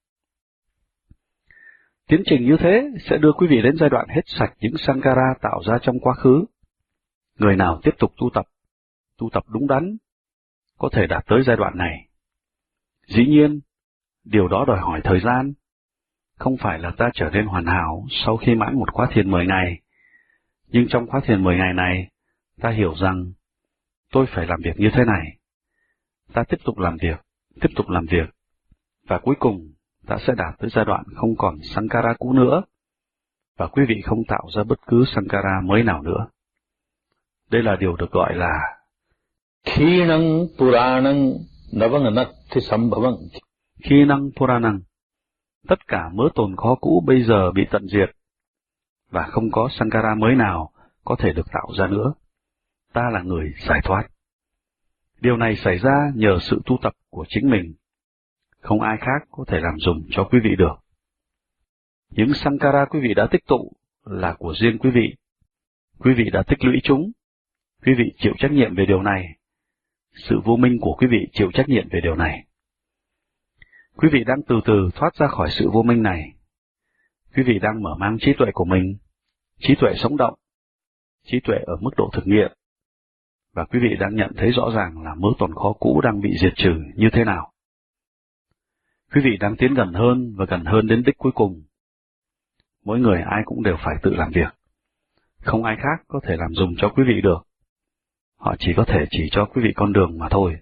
Tiến trình như thế sẽ đưa quý vị đến giai đoạn hết sạch những sankara tạo ra trong quá khứ. Người nào tiếp tục tu tập, tu tập đúng đắn, có thể đạt tới giai đoạn này. Dĩ nhiên, điều đó đòi hỏi thời gian. Không phải là ta trở nên hoàn hảo sau khi mãn một khóa thiền mười ngày. Nhưng trong khóa thiền mười ngày này, ta hiểu rằng tôi phải làm việc như thế này. Ta tiếp tục làm việc, tiếp tục làm việc, và cuối cùng ta sẽ đạt tới giai đoạn không còn Sankara cũ nữa, và quý vị không tạo ra bất cứ Sankara mới nào nữa. Đây là điều được gọi là Khinang Puranang Navanganatti Sambhavang. Khinang Puranang. Tất cả mớ tồn kho cũ bây giờ bị tận diệt, và không có Sankara mới nào có thể được tạo ra nữa. Ta là người giải thoát. Điều này xảy ra nhờ sự tu tập của chính mình. Không ai khác có thể làm dùng cho quý vị được. Những Sankara quý vị đã tích tụ là của riêng quý vị. Quý vị đã tích lũy chúng. Quý vị chịu trách nhiệm về điều này. Sự vô minh của quý vị chịu trách nhiệm về điều này. Quý vị đang từ từ thoát ra khỏi sự vô minh này. Quý vị đang mở mang trí tuệ của mình, trí tuệ sống động, trí tuệ ở mức độ thực nghiệm, và quý vị đang nhận thấy rõ ràng là mớ tồn kho cũ đang bị diệt trừ như thế nào. Quý vị đang tiến gần hơn và gần hơn đến đích cuối cùng. Mỗi người ai cũng đều phải tự làm việc. Không ai khác có thể làm dùng cho quý vị được. Họ chỉ có thể chỉ cho quý vị con đường mà thôi.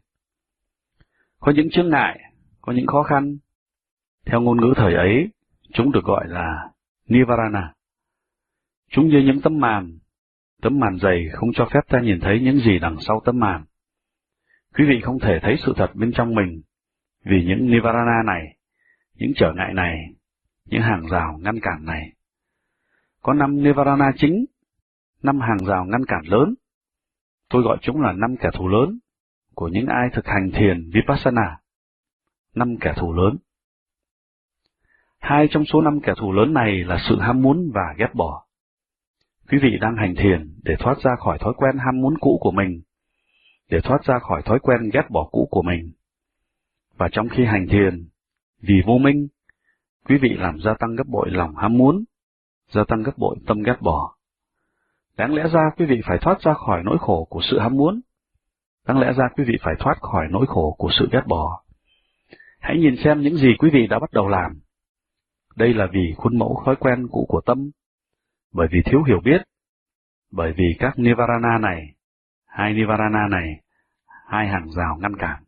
Có những chướng ngại, có những khó khăn. Theo ngôn ngữ thời ấy, chúng được gọi là Nivarana. Chúng như những tấm màn. Tấm màn dày không cho phép ta nhìn thấy những gì đằng sau tấm màn. Quý vị không thể thấy sự thật bên trong mình, vì những Nivarana này, những trở ngại này, những hàng rào ngăn cản này. Có năm Nivarana chính, năm hàng rào ngăn cản lớn. Tôi gọi chúng là năm kẻ thù lớn của những ai thực hành thiền Vipassana. Năm kẻ thù lớn. Hai trong số năm kẻ thù lớn này là sự ham muốn và ghét bỏ. Quý vị đang hành thiền để thoát ra khỏi thói quen ham muốn cũ của mình, để thoát ra khỏi thói quen ghét bỏ cũ của mình. Và trong khi hành thiền, vì vô minh, quý vị làm gia tăng gấp bội lòng ham muốn, gia tăng gấp bội tâm ghét bỏ. Đáng lẽ ra quý vị phải thoát ra khỏi nỗi khổ của sự ham muốn. Đáng lẽ ra quý vị phải thoát khỏi nỗi khổ của sự ghét bỏ. Hãy nhìn xem những gì quý vị đã bắt đầu làm. Đây là vì khuôn mẫu thói quen cũ của tâm, bởi vì thiếu hiểu biết, bởi vì các Nivarana này, hai Nivarana này, hai hàng rào ngăn cản.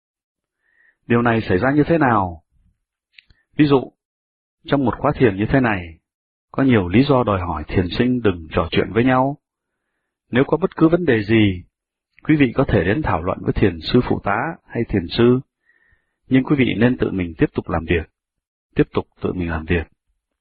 Điều này xảy ra như thế nào? Ví dụ, trong một khóa thiền như thế này, có nhiều lý do đòi hỏi thiền sinh đừng trò chuyện với nhau. Nếu có bất cứ vấn đề gì, quý vị có thể đến thảo luận với thiền sư phụ tá hay thiền sư, nhưng quý vị nên tự mình tiếp tục làm việc, tiếp tục tự mình làm việc.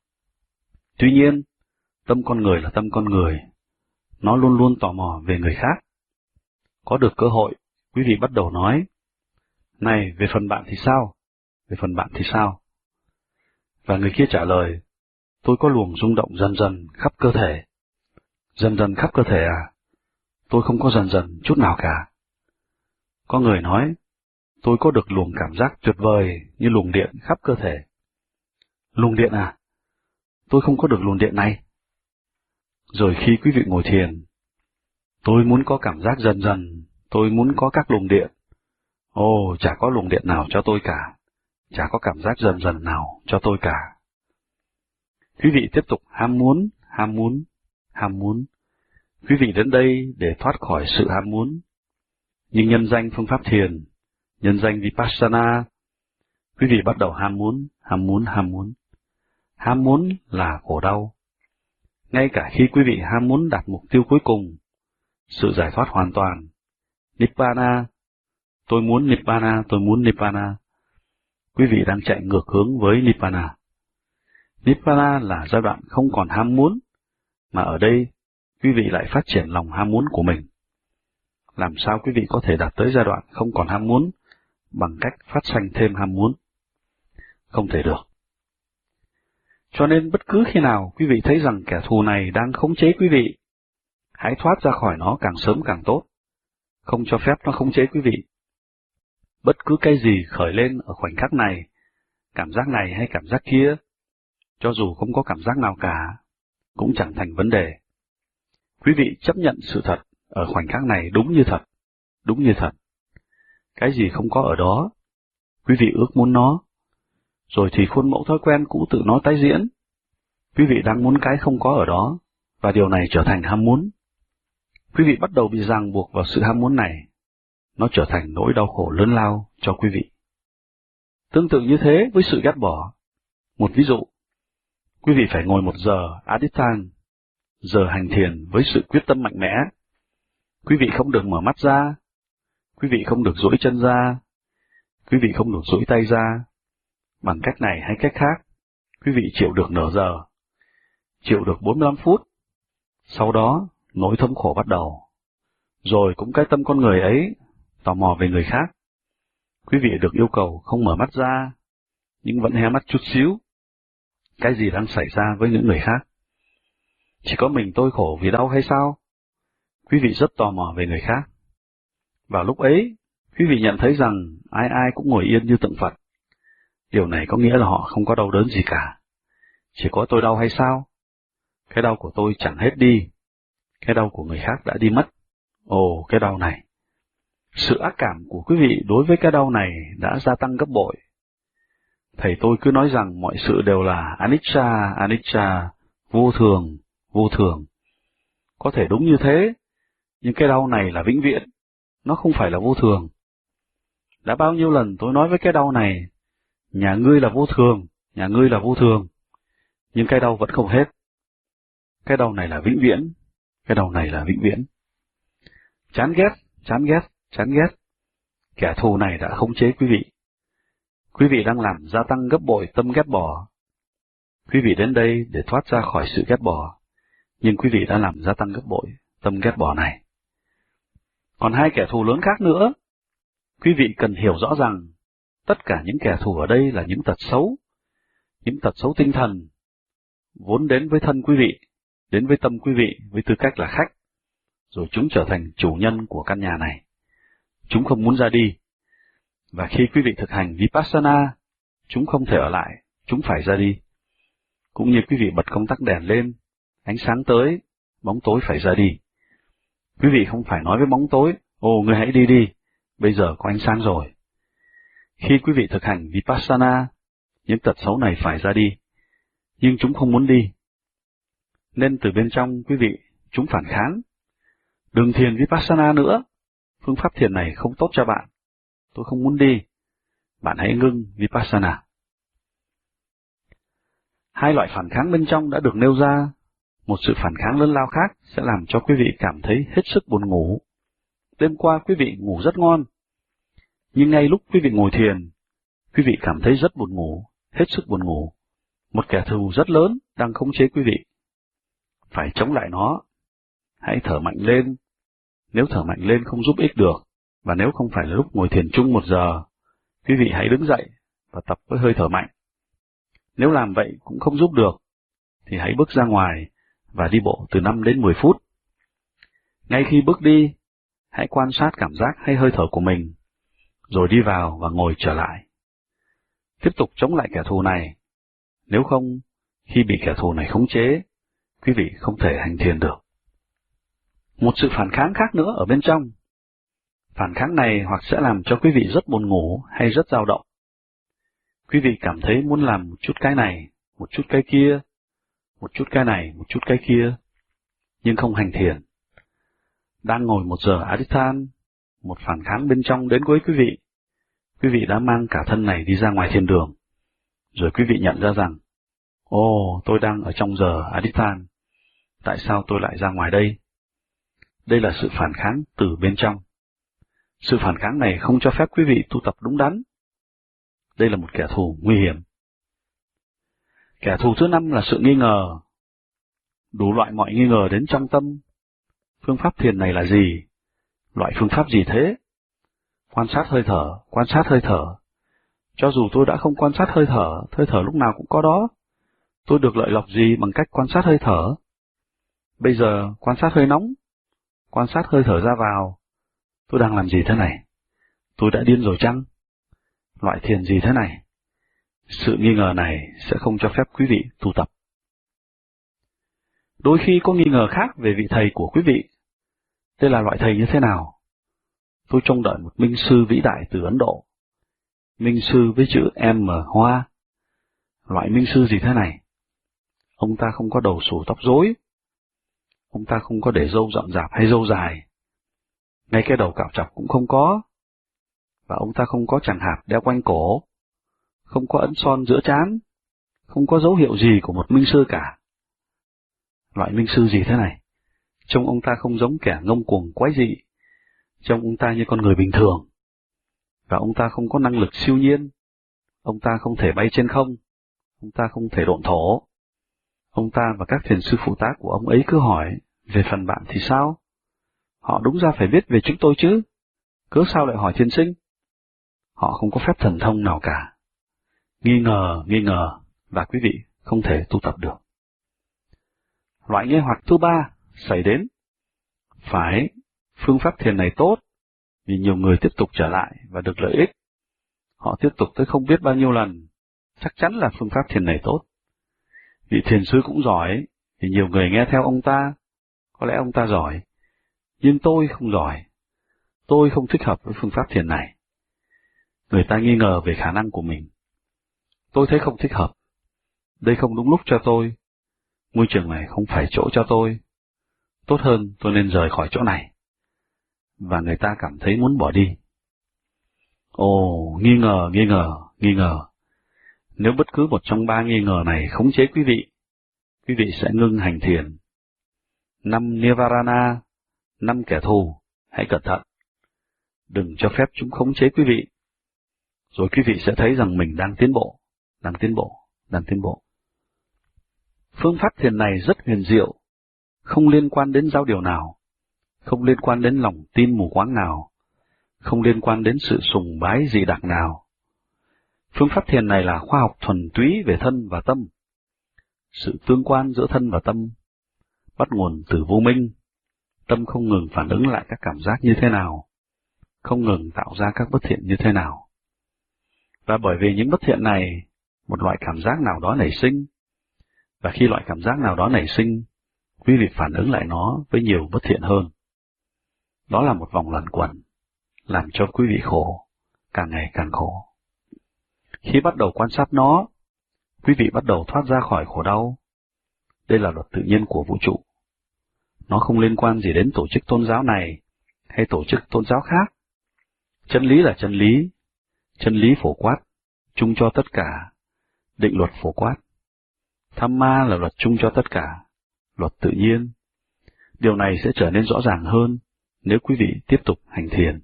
Tuy nhiên, tâm con người là tâm con người, nó luôn luôn tò mò về người khác. Có được cơ hội, quý vị bắt đầu nói, này, về phần bạn thì sao? Về phần bạn thì sao? Và người kia trả lời, tôi có luồng rung động dần dần khắp cơ thể. Dần dần khắp cơ thể à? Tôi không có dần dần chút nào cả. Có người nói, tôi có được luồng cảm giác tuyệt vời như luồng điện khắp cơ thể. Luồng điện à? Tôi không có được luồng điện này. Rồi khi quý vị ngồi thiền, tôi muốn có cảm giác dần dần, tôi muốn có các luồng điện. Ồ, chả có luồng điện nào cho tôi cả, chả có cảm giác dần dần nào cho tôi cả. Quý vị tiếp tục ham muốn, ham muốn, ham muốn. Quý vị đến đây để thoát khỏi sự ham muốn. Nhưng nhân danh phương pháp thiền, nhân danh Vipassana, quý vị bắt đầu ham muốn, ham muốn, ham muốn. Ham muốn là khổ đau. Ngay cả khi quý vị ham muốn đạt mục tiêu cuối cùng, sự giải thoát hoàn toàn, Nibbana, tôi muốn Nibbana, tôi muốn Nibbana, quý vị đang chạy ngược hướng với Nibbana. Nibbana là giai đoạn không còn ham muốn, mà ở đây quý vị lại phát triển lòng ham muốn của mình. Làm sao quý vị có thể đạt tới giai đoạn không còn ham muốn bằng cách phát sanh thêm ham muốn? Không thể được. Cho nên bất cứ khi nào quý vị thấy rằng kẻ thù này đang khống chế quý vị, hãy thoát ra khỏi nó càng sớm càng tốt, không cho phép nó khống chế quý vị. Bất cứ cái gì khởi lên ở khoảnh khắc này, cảm giác này hay cảm giác kia, cho dù không có cảm giác nào cả, cũng chẳng thành vấn đề. Quý vị chấp nhận sự thật ở khoảnh khắc này đúng như thật, đúng như thật. Cái gì không có ở đó, quý vị ước muốn nó, rồi thì khuôn mẫu thói quen cũ tự nó tái diễn. Quý vị đang muốn cái không có ở đó, và điều này trở thành ham muốn. Quý vị bắt đầu bị ràng buộc vào sự ham muốn này. Nó trở thành nỗi đau khổ lớn lao cho quý vị. Tương tự như thế với sự ghét bỏ. Một ví dụ, quý vị phải ngồi một giờ Adithan, giờ hành thiền với sự quyết tâm mạnh mẽ. Quý vị không được mở mắt ra, quý vị không được duỗi chân ra, quý vị không được duỗi tay ra. Bằng cách này hay cách khác, quý vị chịu được nửa giờ, chịu được bốn mươi lăm phút. Sau đó, nỗi thống khổ bắt đầu. Rồi cũng cái tâm con người ấy, tò mò về người khác. Quý vị được yêu cầu không mở mắt ra, nhưng vẫn hé mắt chút xíu. Cái gì đang xảy ra với những người khác? Chỉ có mình tôi khổ vì đau hay sao? Quý vị rất tò mò về người khác. Vào lúc ấy, quý vị nhận thấy rằng ai ai cũng ngồi yên như tượng Phật. Điều này có nghĩa là họ không có đau đớn gì cả. Chỉ có tôi đau hay sao? Cái đau của tôi chẳng hết đi. Cái đau của người khác đã đi mất. Ồ, cái đau này. Sự ác cảm của quý vị đối với cái đau này đã gia tăng gấp bội. Thầy tôi cứ nói rằng mọi sự đều là anicca, anicca, vô thường, vô thường. Có thể đúng như thế, nhưng cái đau này là vĩnh viễn, nó không phải là vô thường. Đã bao nhiêu lần tôi nói với cái đau này, nhà ngươi là vô thường, nhà ngươi là vô thường, nhưng cái đau vẫn không hết. Cái đau này là vĩnh viễn, cái đau này là vĩnh viễn. Chán ghét, chán ghét, chán ghét. Kẻ thù này đã khống chế quý vị. Quý vị đang làm gia tăng gấp bội tâm ghét bỏ. Quý vị đến đây để thoát ra khỏi sự ghét bỏ, nhưng quý vị đã làm gia tăng gấp bội tâm ghét bỏ này. Còn hai kẻ thù lớn khác nữa, quý vị cần hiểu rõ rằng tất cả những kẻ thù ở đây là những tật xấu, những tật xấu tinh thần, vốn đến với thân quý vị, đến với tâm quý vị với tư cách là khách, rồi chúng trở thành chủ nhân của căn nhà này. Chúng không muốn ra đi, và khi quý vị thực hành Vipassana, chúng không thể ở lại, chúng phải ra đi. Cũng như quý vị bật công tắc đèn lên, ánh sáng tới, bóng tối phải ra đi. Quý vị không phải nói với bóng tối, ồ, ngươi hãy đi đi, bây giờ có ánh sáng rồi. Khi quý vị thực hành Vipassana, những tật xấu này phải ra đi, nhưng chúng không muốn đi. Nên từ bên trong quý vị, chúng phản kháng. Đừng thiền Vipassana nữa, phương pháp thiền này không tốt cho bạn. Tôi không muốn đi, bạn hãy ngưng Vipassana. Hai loại phản kháng bên trong đã được nêu ra. Một sự phản kháng lớn lao khác sẽ làm cho quý vị cảm thấy hết sức buồn ngủ. Đêm qua quý vị ngủ rất ngon, nhưng ngay lúc quý vị ngồi thiền, quý vị cảm thấy rất buồn ngủ, hết sức buồn ngủ. Một kẻ thù rất lớn đang khống chế quý vị. Phải chống lại nó. Hãy thở mạnh lên. Nếu thở mạnh lên không giúp ích được, và nếu không phải là lúc ngồi thiền chung một giờ, quý vị hãy đứng dậy và tập với hơi thở mạnh. Nếu làm vậy cũng không giúp được, thì hãy bước ra ngoài và đi bộ từ năm đến mười phút. Ngay khi bước đi, hãy quan sát cảm giác hay hơi thở của mình, rồi đi vào và ngồi trở lại. Tiếp tục chống lại kẻ thù này. Nếu không, khi bị kẻ thù này khống chế, quý vị không thể hành thiền được. Một sự phản kháng khác nữa ở bên trong. Phản kháng này hoặc sẽ làm cho quý vị rất buồn ngủ hay rất dao động. Quý vị cảm thấy muốn làm một chút cái này, một chút cái kia, một chút cái này, một chút cái kia, nhưng không hành thiền. Đang ngồi một giờ Adithan, một phản kháng bên trong đến với quý vị. Quý vị đã mang cả thân này đi ra ngoài thiên đường. Rồi quý vị nhận ra rằng, ồ, tôi đang ở trong giờ Adithan. Tại sao tôi lại ra ngoài đây? Đây là sự phản kháng từ bên trong. Sự phản kháng này không cho phép quý vị tu tập đúng đắn. Đây là một kẻ thù nguy hiểm. Kẻ thù thứ năm là sự nghi ngờ. Đủ loại mọi nghi ngờ đến trong tâm. Phương pháp thiền này là gì? Loại phương pháp gì thế? Quan sát hơi thở, quan sát hơi thở. Cho dù tôi đã không quan sát hơi thở, hơi thở lúc nào cũng có đó. Tôi được lợi lộc gì bằng cách quan sát hơi thở? Bây giờ, quan sát hơi nóng, quan sát hơi thở ra vào. Tôi đang làm gì thế này? Tôi đã điên rồi chăng? Loại thiền gì thế này? Sự nghi ngờ này sẽ không cho phép quý vị tu tập. Đôi khi có nghi ngờ khác về vị thầy của quý vị. Đây là loại thầy như thế nào? Tôi trông đợi một minh sư vĩ đại từ Ấn Độ. minh sư với chữ M hoa. Loại minh sư gì thế này? Ông ta không có đầu xù tóc rối. Ông ta không có để râu rậm rạp hay râu dài. Ngay cái đầu cạo chọc cũng không có. Và ông ta không có chàng hạt đeo quanh cổ. Không có ấn son giữa trán. Không có dấu hiệu gì của một minh sư cả. Loại minh sư gì thế này? Trông ông ta không giống kẻ ngông cuồng quái dị. Trông ông ta như con người bình thường. Và ông ta không có năng lực siêu nhiên. Ông ta không thể bay trên không. Ông ta không thể độn thổ. Ông ta và các thiền sư phụ tá của ông ấy cứ hỏi, về phần bạn thì sao? Họ đúng ra phải biết về chúng tôi chứ. Cớ sao lại hỏi thiền sinh? Họ không có phép thần thông nào cả. Nghi ngờ, nghi ngờ, và quý vị không thể tu tập được. Loại nghi hoặc thứ ba xảy đến. Phải, phương pháp thiền này tốt, vì nhiều người tiếp tục trở lại và được lợi ích. Họ tiếp tục tới không biết bao nhiêu lần, chắc chắn là phương pháp thiền này tốt. Vị thiền sư cũng giỏi, vì nhiều người nghe theo ông ta, có lẽ ông ta giỏi, nhưng tôi không giỏi. Tôi không thích hợp với phương pháp thiền này. Người ta nghi ngờ về khả năng của mình. Tôi thấy không thích hợp. Đây không đúng lúc cho tôi. Môi trường này không phải chỗ cho tôi. Tốt hơn tôi nên rời khỏi chỗ này. Và người ta cảm thấy muốn bỏ đi. Ồ, nghi ngờ, nghi ngờ, nghi ngờ. Nếu bất cứ một trong ba nghi ngờ này khống chế quý vị, quý vị sẽ ngưng hành thiền. Năm Nivarana, năm kẻ thù, hãy cẩn thận. Đừng cho phép chúng khống chế quý vị. Rồi quý vị sẽ thấy rằng mình đang tiến bộ, đang tiến bộ, đang tiến bộ. Phương pháp thiền này rất huyền diệu, không liên quan đến giáo điều nào, không liên quan đến lòng tin mù quáng nào, không liên quan đến sự sùng bái dị đặc nào. Phương pháp thiền này là khoa học thuần túy về thân và tâm. Sự tương quan giữa thân và tâm bắt nguồn từ vô minh. Tâm không ngừng phản ứng lại các cảm giác như thế nào, không ngừng tạo ra các bất thiện như thế nào. Và bởi vì những bất thiện này, một loại cảm giác nào đó nảy sinh, và khi loại cảm giác nào đó nảy sinh, quý vị phản ứng lại nó với nhiều bất thiện hơn. Đó là một vòng luẩn quẩn, làm cho quý vị khổ, càng ngày càng khổ. Khi bắt đầu quan sát nó, quý vị bắt đầu thoát ra khỏi khổ đau. Đây là luật tự nhiên của vũ trụ. Nó không liên quan gì đến tổ chức tôn giáo này hay tổ chức tôn giáo khác. Chân lý là chân lý, chân lý phổ quát, chung cho tất cả, định luật phổ quát. Tham ma là luật chung cho tất cả, luật tự nhiên. Điều này sẽ trở nên rõ ràng hơn nếu quý vị tiếp tục hành thiền.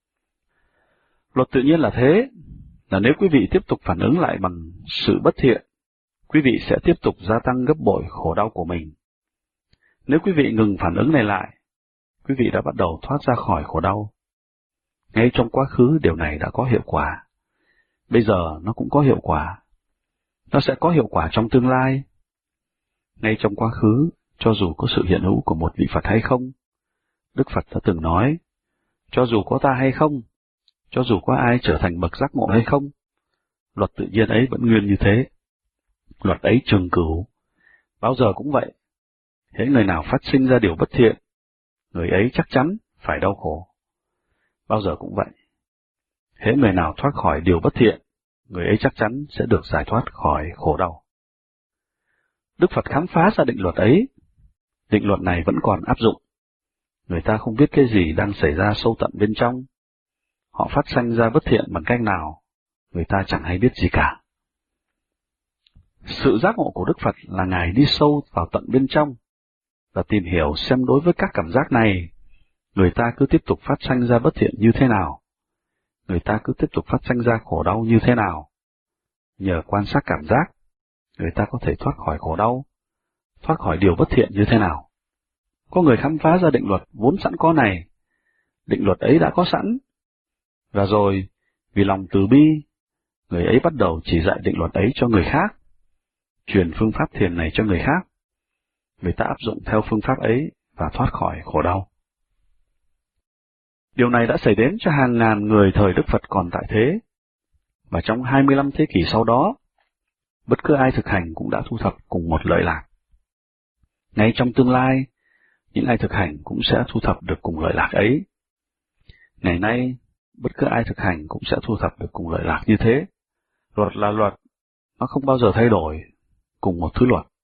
Luật tự nhiên là thế, là nếu quý vị tiếp tục phản ứng lại bằng sự bất thiện, quý vị sẽ tiếp tục gia tăng gấp bội khổ đau của mình. Nếu quý vị ngừng phản ứng này lại, quý vị đã bắt đầu thoát ra khỏi khổ đau. Ngay trong quá khứ điều này đã có hiệu quả. Bây giờ nó cũng có hiệu quả. Nó sẽ có hiệu quả trong tương lai. Ngay trong quá khứ, cho dù có sự hiện hữu của một vị Phật hay không, Đức Phật đã từng nói, cho dù có ta hay không, cho dù có ai trở thành bậc giác ngộ hay không, luật tự nhiên ấy vẫn nguyên như thế. Luật ấy trường cửu. Bao giờ cũng vậy. Hễ người nào phát sinh ra điều bất thiện, người ấy chắc chắn phải đau khổ. Bao giờ cũng vậy. Hễ người nào thoát khỏi điều bất thiện, người ấy chắc chắn sẽ được giải thoát khỏi khổ đau. Đức Phật khám phá ra định luật ấy. Định luật này vẫn còn áp dụng. Người ta không biết cái gì đang xảy ra sâu tận bên trong. Họ phát sanh ra bất thiện bằng cách nào, người ta chẳng hay biết gì cả. Sự giác ngộ của Đức Phật là Ngài đi sâu vào tận bên trong và tìm hiểu xem đối với các cảm giác này, người ta cứ tiếp tục phát sanh ra bất thiện như thế nào, người ta cứ tiếp tục phát sanh ra khổ đau như thế nào. Nhờ quan sát cảm giác, người ta có thể thoát khỏi khổ đau, thoát khỏi điều bất thiện như thế nào. Có người khám phá ra định luật vốn sẵn có này, định luật ấy đã có sẵn, và rồi, vì lòng từ bi, người ấy bắt đầu chỉ dạy định luật ấy cho người khác, truyền phương pháp thiền này cho người khác. Người ta áp dụng theo phương pháp ấy và thoát khỏi khổ đau. Điều này đã xảy đến cho hàng ngàn người thời Đức Phật còn tại thế, và trong hai mươi lăm thế kỷ sau đó, bất cứ ai thực hành cũng đã thu thập cùng một lợi lạc. Ngay trong tương lai, những ai thực hành cũng sẽ thu thập được cùng lợi lạc ấy. Ngày nay, bất cứ ai thực hành cũng sẽ thu thập được cùng lợi lạc như thế. Luật là luật, nó không bao giờ thay đổi, cùng một thứ luật.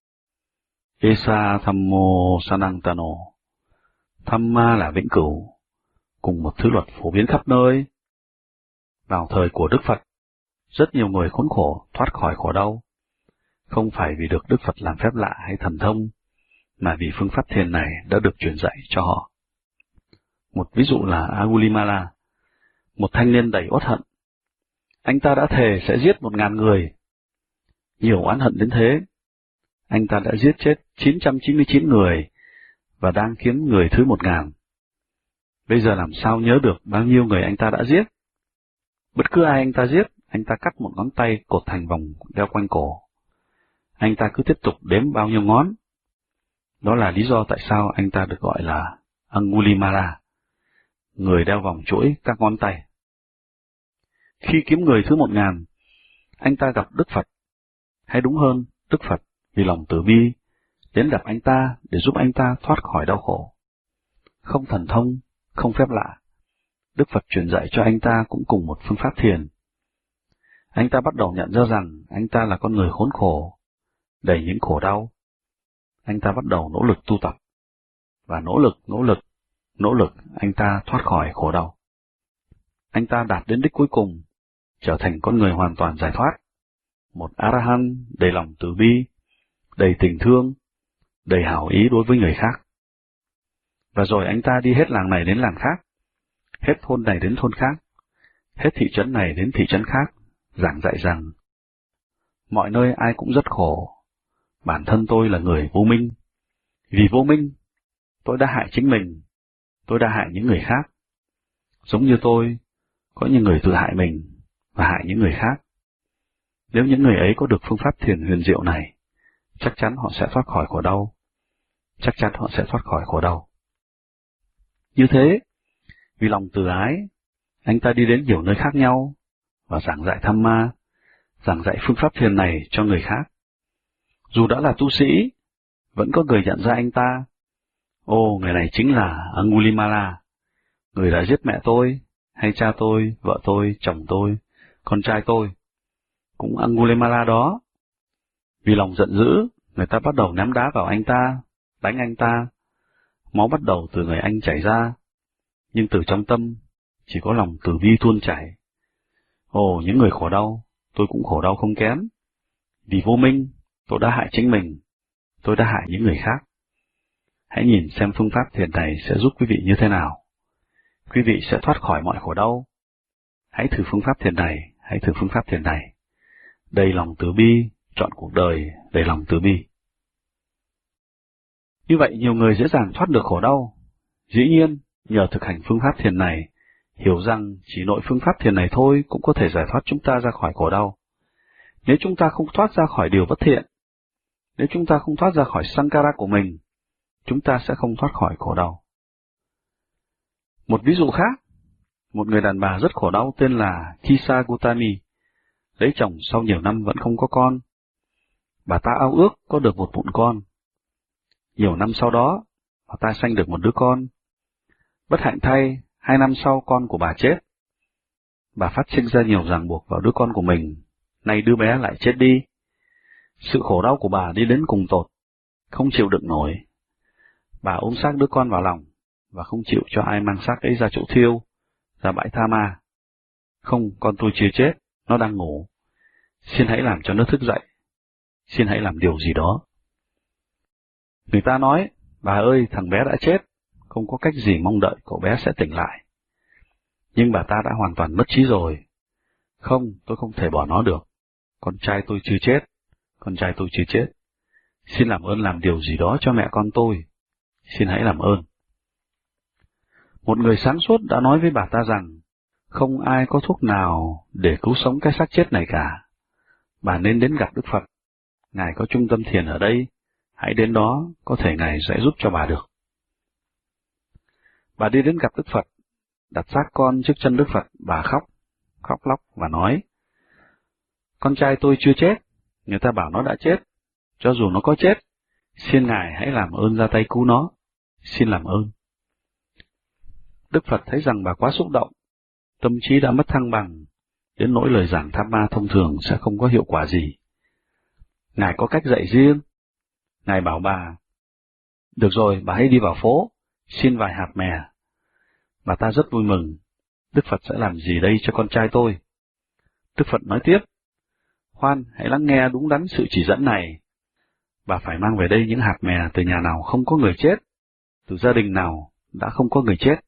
Esa Thammo Sanantano, Thamma là vĩnh cửu, cùng một thứ luật phổ biến khắp nơi. Vào thời của Đức Phật, rất nhiều người khốn khổ thoát khỏi khổ đau, không phải vì được Đức Phật làm phép lạ hay thần thông, mà vì phương pháp thiền này đã được truyền dạy cho họ. Một ví dụ là Angulimala, một thanh niên đầy uất hận. Anh ta đã thề sẽ giết một ngàn người. Nhiều oán hận đến thế, anh ta đã giết chết chín trăm chín mươi chín người và đang kiếm người thứ một ngàn. Bây giờ làm sao nhớ được bao nhiêu người anh ta đã giết? Bất cứ ai anh ta giết, anh ta cắt một ngón tay cột thành vòng đeo quanh cổ. Anh ta cứ tiếp tục đếm bao nhiêu ngón. Đó là lý do tại sao anh ta được gọi là Angulimala, người đeo vòng chuỗi các ngón tay. Khi kiếm người thứ một ngàn, anh ta gặp Đức Phật, hay đúng hơn, Đức Phật vì lòng từ bi đến gặp anh ta để giúp anh ta thoát khỏi đau khổ. Không thần thông, không phép lạ, Đức Phật truyền dạy cho anh ta cũng cùng một phương pháp thiền. Anh ta bắt đầu nhận ra rằng anh ta là con người khốn khổ, đầy những khổ đau. Anh ta bắt đầu nỗ lực tu tập, và nỗ lực, nỗ lực, nỗ lực anh ta thoát khỏi khổ đau. Anh ta đạt đến đích cuối cùng, trở thành con người hoàn toàn giải thoát, một A-la-hán đầy lòng từ bi, đầy tình thương, đầy hảo ý đối với người khác. Và rồi anh ta đi hết làng này đến làng khác, hết thôn này đến thôn khác, hết thị trấn này đến thị trấn khác, giảng dạy rằng mọi nơi ai cũng rất khổ, bản thân tôi là người vô minh. Vì vô minh, tôi đã hại chính mình, tôi đã hại những người khác. Giống như tôi, có những người tự hại mình và hại những người khác. Nếu những người ấy có được phương pháp thiền huyền diệu này, chắc chắn họ sẽ thoát khỏi khổ đau. Chắc chắn họ sẽ thoát khỏi khổ đau. Như thế, vì lòng từ ái, anh ta đi đến nhiều nơi khác nhau và giảng dạy Dhamma, giảng dạy phương pháp thiền này cho người khác. Dù đã là tu sĩ, vẫn có người nhận ra anh ta. Ồ, người này chính là Angulimala, người đã giết mẹ tôi, hay cha tôi, vợ tôi, chồng tôi, con trai tôi. Cũng Angulimala đó. Vì lòng giận dữ, người ta bắt đầu ném đá vào anh ta, đánh anh ta. Máu bắt đầu từ người anh chảy ra, nhưng từ trong tâm chỉ có lòng từ bi tuôn chảy. Ồ, những người khổ đau, tôi cũng khổ đau không kém. Vì vô minh, tôi đã hại chính mình, tôi đã hại những người khác. Hãy nhìn xem phương pháp thiền này sẽ giúp quý vị như thế nào. Quý vị sẽ thoát khỏi mọi khổ đau. Hãy thử phương pháp thiền này, hãy thử phương pháp thiền này. Đầy lòng từ bi, chọn cuộc đời đầy lòng từ bi. Như vậy nhiều người dễ dàng thoát được khổ đau. Dĩ nhiên, nhờ thực hành phương pháp thiền này, hiểu rằng chỉ nội phương pháp thiền này thôi cũng có thể giải thoát chúng ta ra khỏi khổ đau. Nếu chúng ta không thoát ra khỏi điều bất thiện, nếu chúng ta không thoát ra khỏi sankara của mình, chúng ta sẽ không thoát khỏi khổ đau. Một ví dụ khác, một người đàn bà rất khổ đau tên là Kisa Gautami, lấy chồng sau nhiều năm vẫn không có con. Bà ta ao ước có được một mụn con. Nhiều năm sau đó, bà ta sanh được một đứa con. Bất hạnh thay, hai năm sau con của bà chết. Bà phát sinh ra nhiều ràng buộc vào đứa con của mình, nay đứa bé lại chết đi. Sự khổ đau của bà đi đến cùng tột, không chịu đựng nổi. Bà ôm xác đứa con vào lòng, và không chịu cho ai mang xác ấy ra chỗ thiêu, ra bãi tha ma. Không, con tôi chưa chết, nó đang ngủ. Xin hãy làm cho nó thức dậy. Xin hãy làm điều gì đó. Người ta nói, bà ơi, thằng bé đã chết, không có cách gì mong đợi cậu bé sẽ tỉnh lại. Nhưng bà ta đã hoàn toàn mất trí rồi. Không, tôi không thể bỏ nó được. Con trai tôi chưa chết, con trai tôi chưa chết. Xin làm ơn làm điều gì đó cho mẹ con tôi. Xin hãy làm ơn. Một người sáng suốt đã nói với bà ta rằng, không ai có thuốc nào để cứu sống cái xác chết này cả. Bà nên đến gặp Đức Phật. Ngài có trung tâm thiền ở đây. Hãy đến đó, có thể Ngài sẽ giúp cho bà được. Bà đi đến gặp Đức Phật, đặt xác con trước chân Đức Phật, bà khóc, khóc lóc và nói, con trai tôi chưa chết, người ta bảo nó đã chết, cho dù nó có chết, xin Ngài hãy làm ơn ra tay cứu nó, xin làm ơn. Đức Phật thấy rằng bà quá xúc động, tâm trí đã mất thăng bằng, đến nỗi lời giảng Tham Ma thông thường sẽ không có hiệu quả gì. Ngài có cách dạy riêng. Ngài bảo bà, được rồi, bà hãy đi vào phố, xin vài hạt mè. Bà ta rất vui mừng, Đức Phật sẽ làm gì đây cho con trai tôi? Đức Phật nói tiếp, khoan, hãy lắng nghe đúng đắn sự chỉ dẫn này. Bà phải mang về đây những hạt mè từ nhà nào không có người chết, từ gia đình nào đã không có người chết.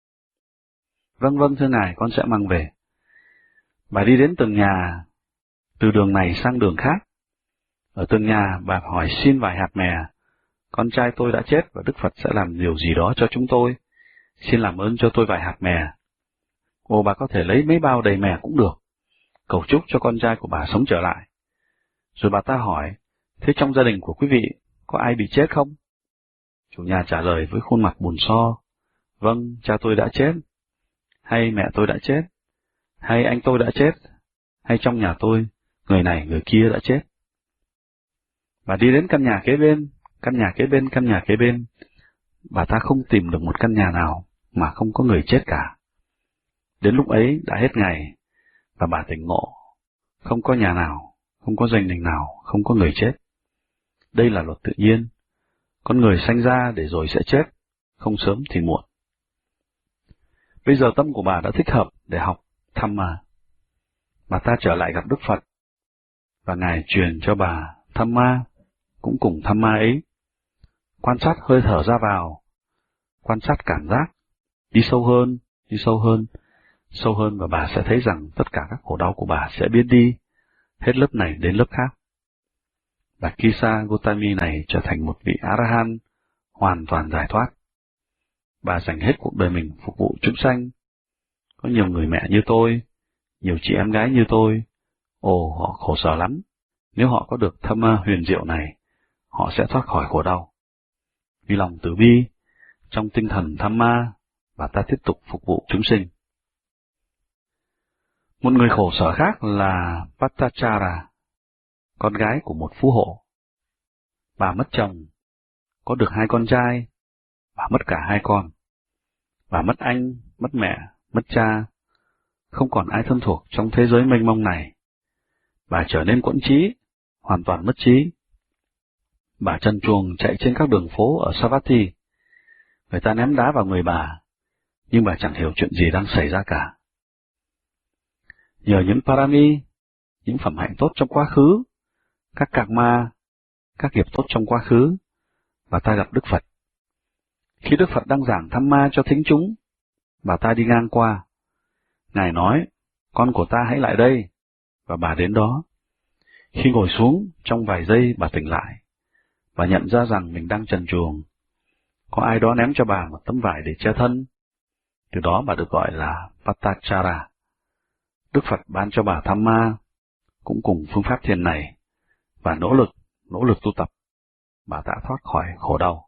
Vâng vâng thưa ngài, con sẽ mang về. Bà đi đến từng nhà, từ đường này sang đường khác. Ở từng nhà, bà hỏi xin vài hạt mè. Con trai tôi đã chết và Đức Phật sẽ làm điều gì đó cho chúng tôi. Xin làm ơn cho tôi vài hạt mè. Ồ, bà có thể lấy mấy bao đầy mè cũng được. Cầu chúc cho con trai của bà sống trở lại. Rồi bà ta hỏi, thế trong gia đình của quý vị có ai bị chết không? Chủ nhà trả lời với khuôn mặt buồn so, vâng, cha tôi đã chết, hay mẹ tôi đã chết, hay anh tôi đã chết, hay trong nhà tôi, người này người kia đã chết. Bà đi đến căn nhà kế bên, căn nhà kế bên, căn nhà kế bên. Bà ta không tìm được một căn nhà nào mà không có người chết cả. Đến lúc ấy đã hết ngày, và bà tỉnh ngộ, không có nhà nào, không có gia đình nào, không có người chết. Đây là luật tự nhiên. Con người sanh ra để rồi sẽ chết, không sớm thì muộn. Bây giờ tâm của bà đã thích hợp để học Tham Ma. Bà ta trở lại gặp Đức Phật, và Ngài truyền cho bà Tham Ma, cũng cùng Tham Ma ấy. Quan sát hơi thở ra vào, quan sát cảm giác, đi sâu hơn, đi sâu hơn, sâu hơn và bà sẽ thấy rằng tất cả các khổ đau của bà sẽ biến đi, hết lớp này đến lớp khác. Bà Kisa Gotami này trở thành một vị A-la-hán hoàn toàn giải thoát. Bà dành hết cuộc đời mình phục vụ chúng sanh. Có nhiều người mẹ như tôi, nhiều chị em gái như tôi, ồ họ khổ sở lắm. Nếu họ có được Tham Ma huyền diệu này, họ sẽ thoát khỏi khổ đau. Vì lòng từ bi, trong tinh thần Tham Ma, bà ta tiếp tục phục vụ chúng sinh. Một người khổ sở khác là Patachara, con gái của một phú hộ. Bà mất chồng, có được hai con trai, bà mất cả hai con. Bà mất anh, mất mẹ, mất cha, không còn ai thân thuộc trong thế giới mênh mông này. Bà trở nên quẫn trí, hoàn toàn mất trí. Bà trần truồng chạy trên các đường phố ở Savatthi. Người ta ném đá vào người bà, nhưng bà chẳng hiểu chuyện gì đang xảy ra cả. Nhờ những parami, những phẩm hạnh tốt trong quá khứ, các karma, các nghiệp tốt trong quá khứ, bà ta gặp Đức Phật. Khi Đức Phật đang giảng Tham Ma cho thính chúng, bà ta đi ngang qua. Ngài nói, con của ta hãy lại đây, và bà đến đó. Khi ngồi xuống, trong vài giây bà tỉnh lại. Bà nhận ra rằng mình đang trần truồng. Có ai đó ném cho bà một tấm vải để che thân. Từ đó bà được gọi là Patachara. Đức Phật ban cho bà Tham Ma, cũng cùng phương pháp thiền này, và nỗ lực, nỗ lực tu tập, bà đã thoát khỏi khổ đau.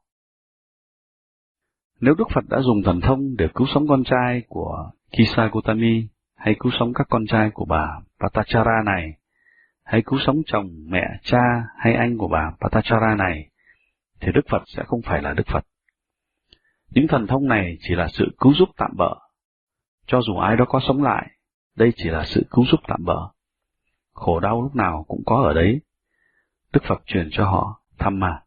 Nếu Đức Phật đã dùng thần thông để cứu sống con trai của Kisa Gotami, hay cứu sống các con trai của bà Patachara này, hay cứu sống chồng, mẹ, cha hay anh của bà Patachara này, thì Đức Phật sẽ không phải là Đức Phật. Những thần thông này chỉ là sự cứu giúp tạm bợ. Cho dù ai đó có sống lại, đây chỉ là sự cứu giúp tạm bợ. Khổ đau lúc nào cũng có ở đấy. Đức Phật truyền cho họ Tham Ma.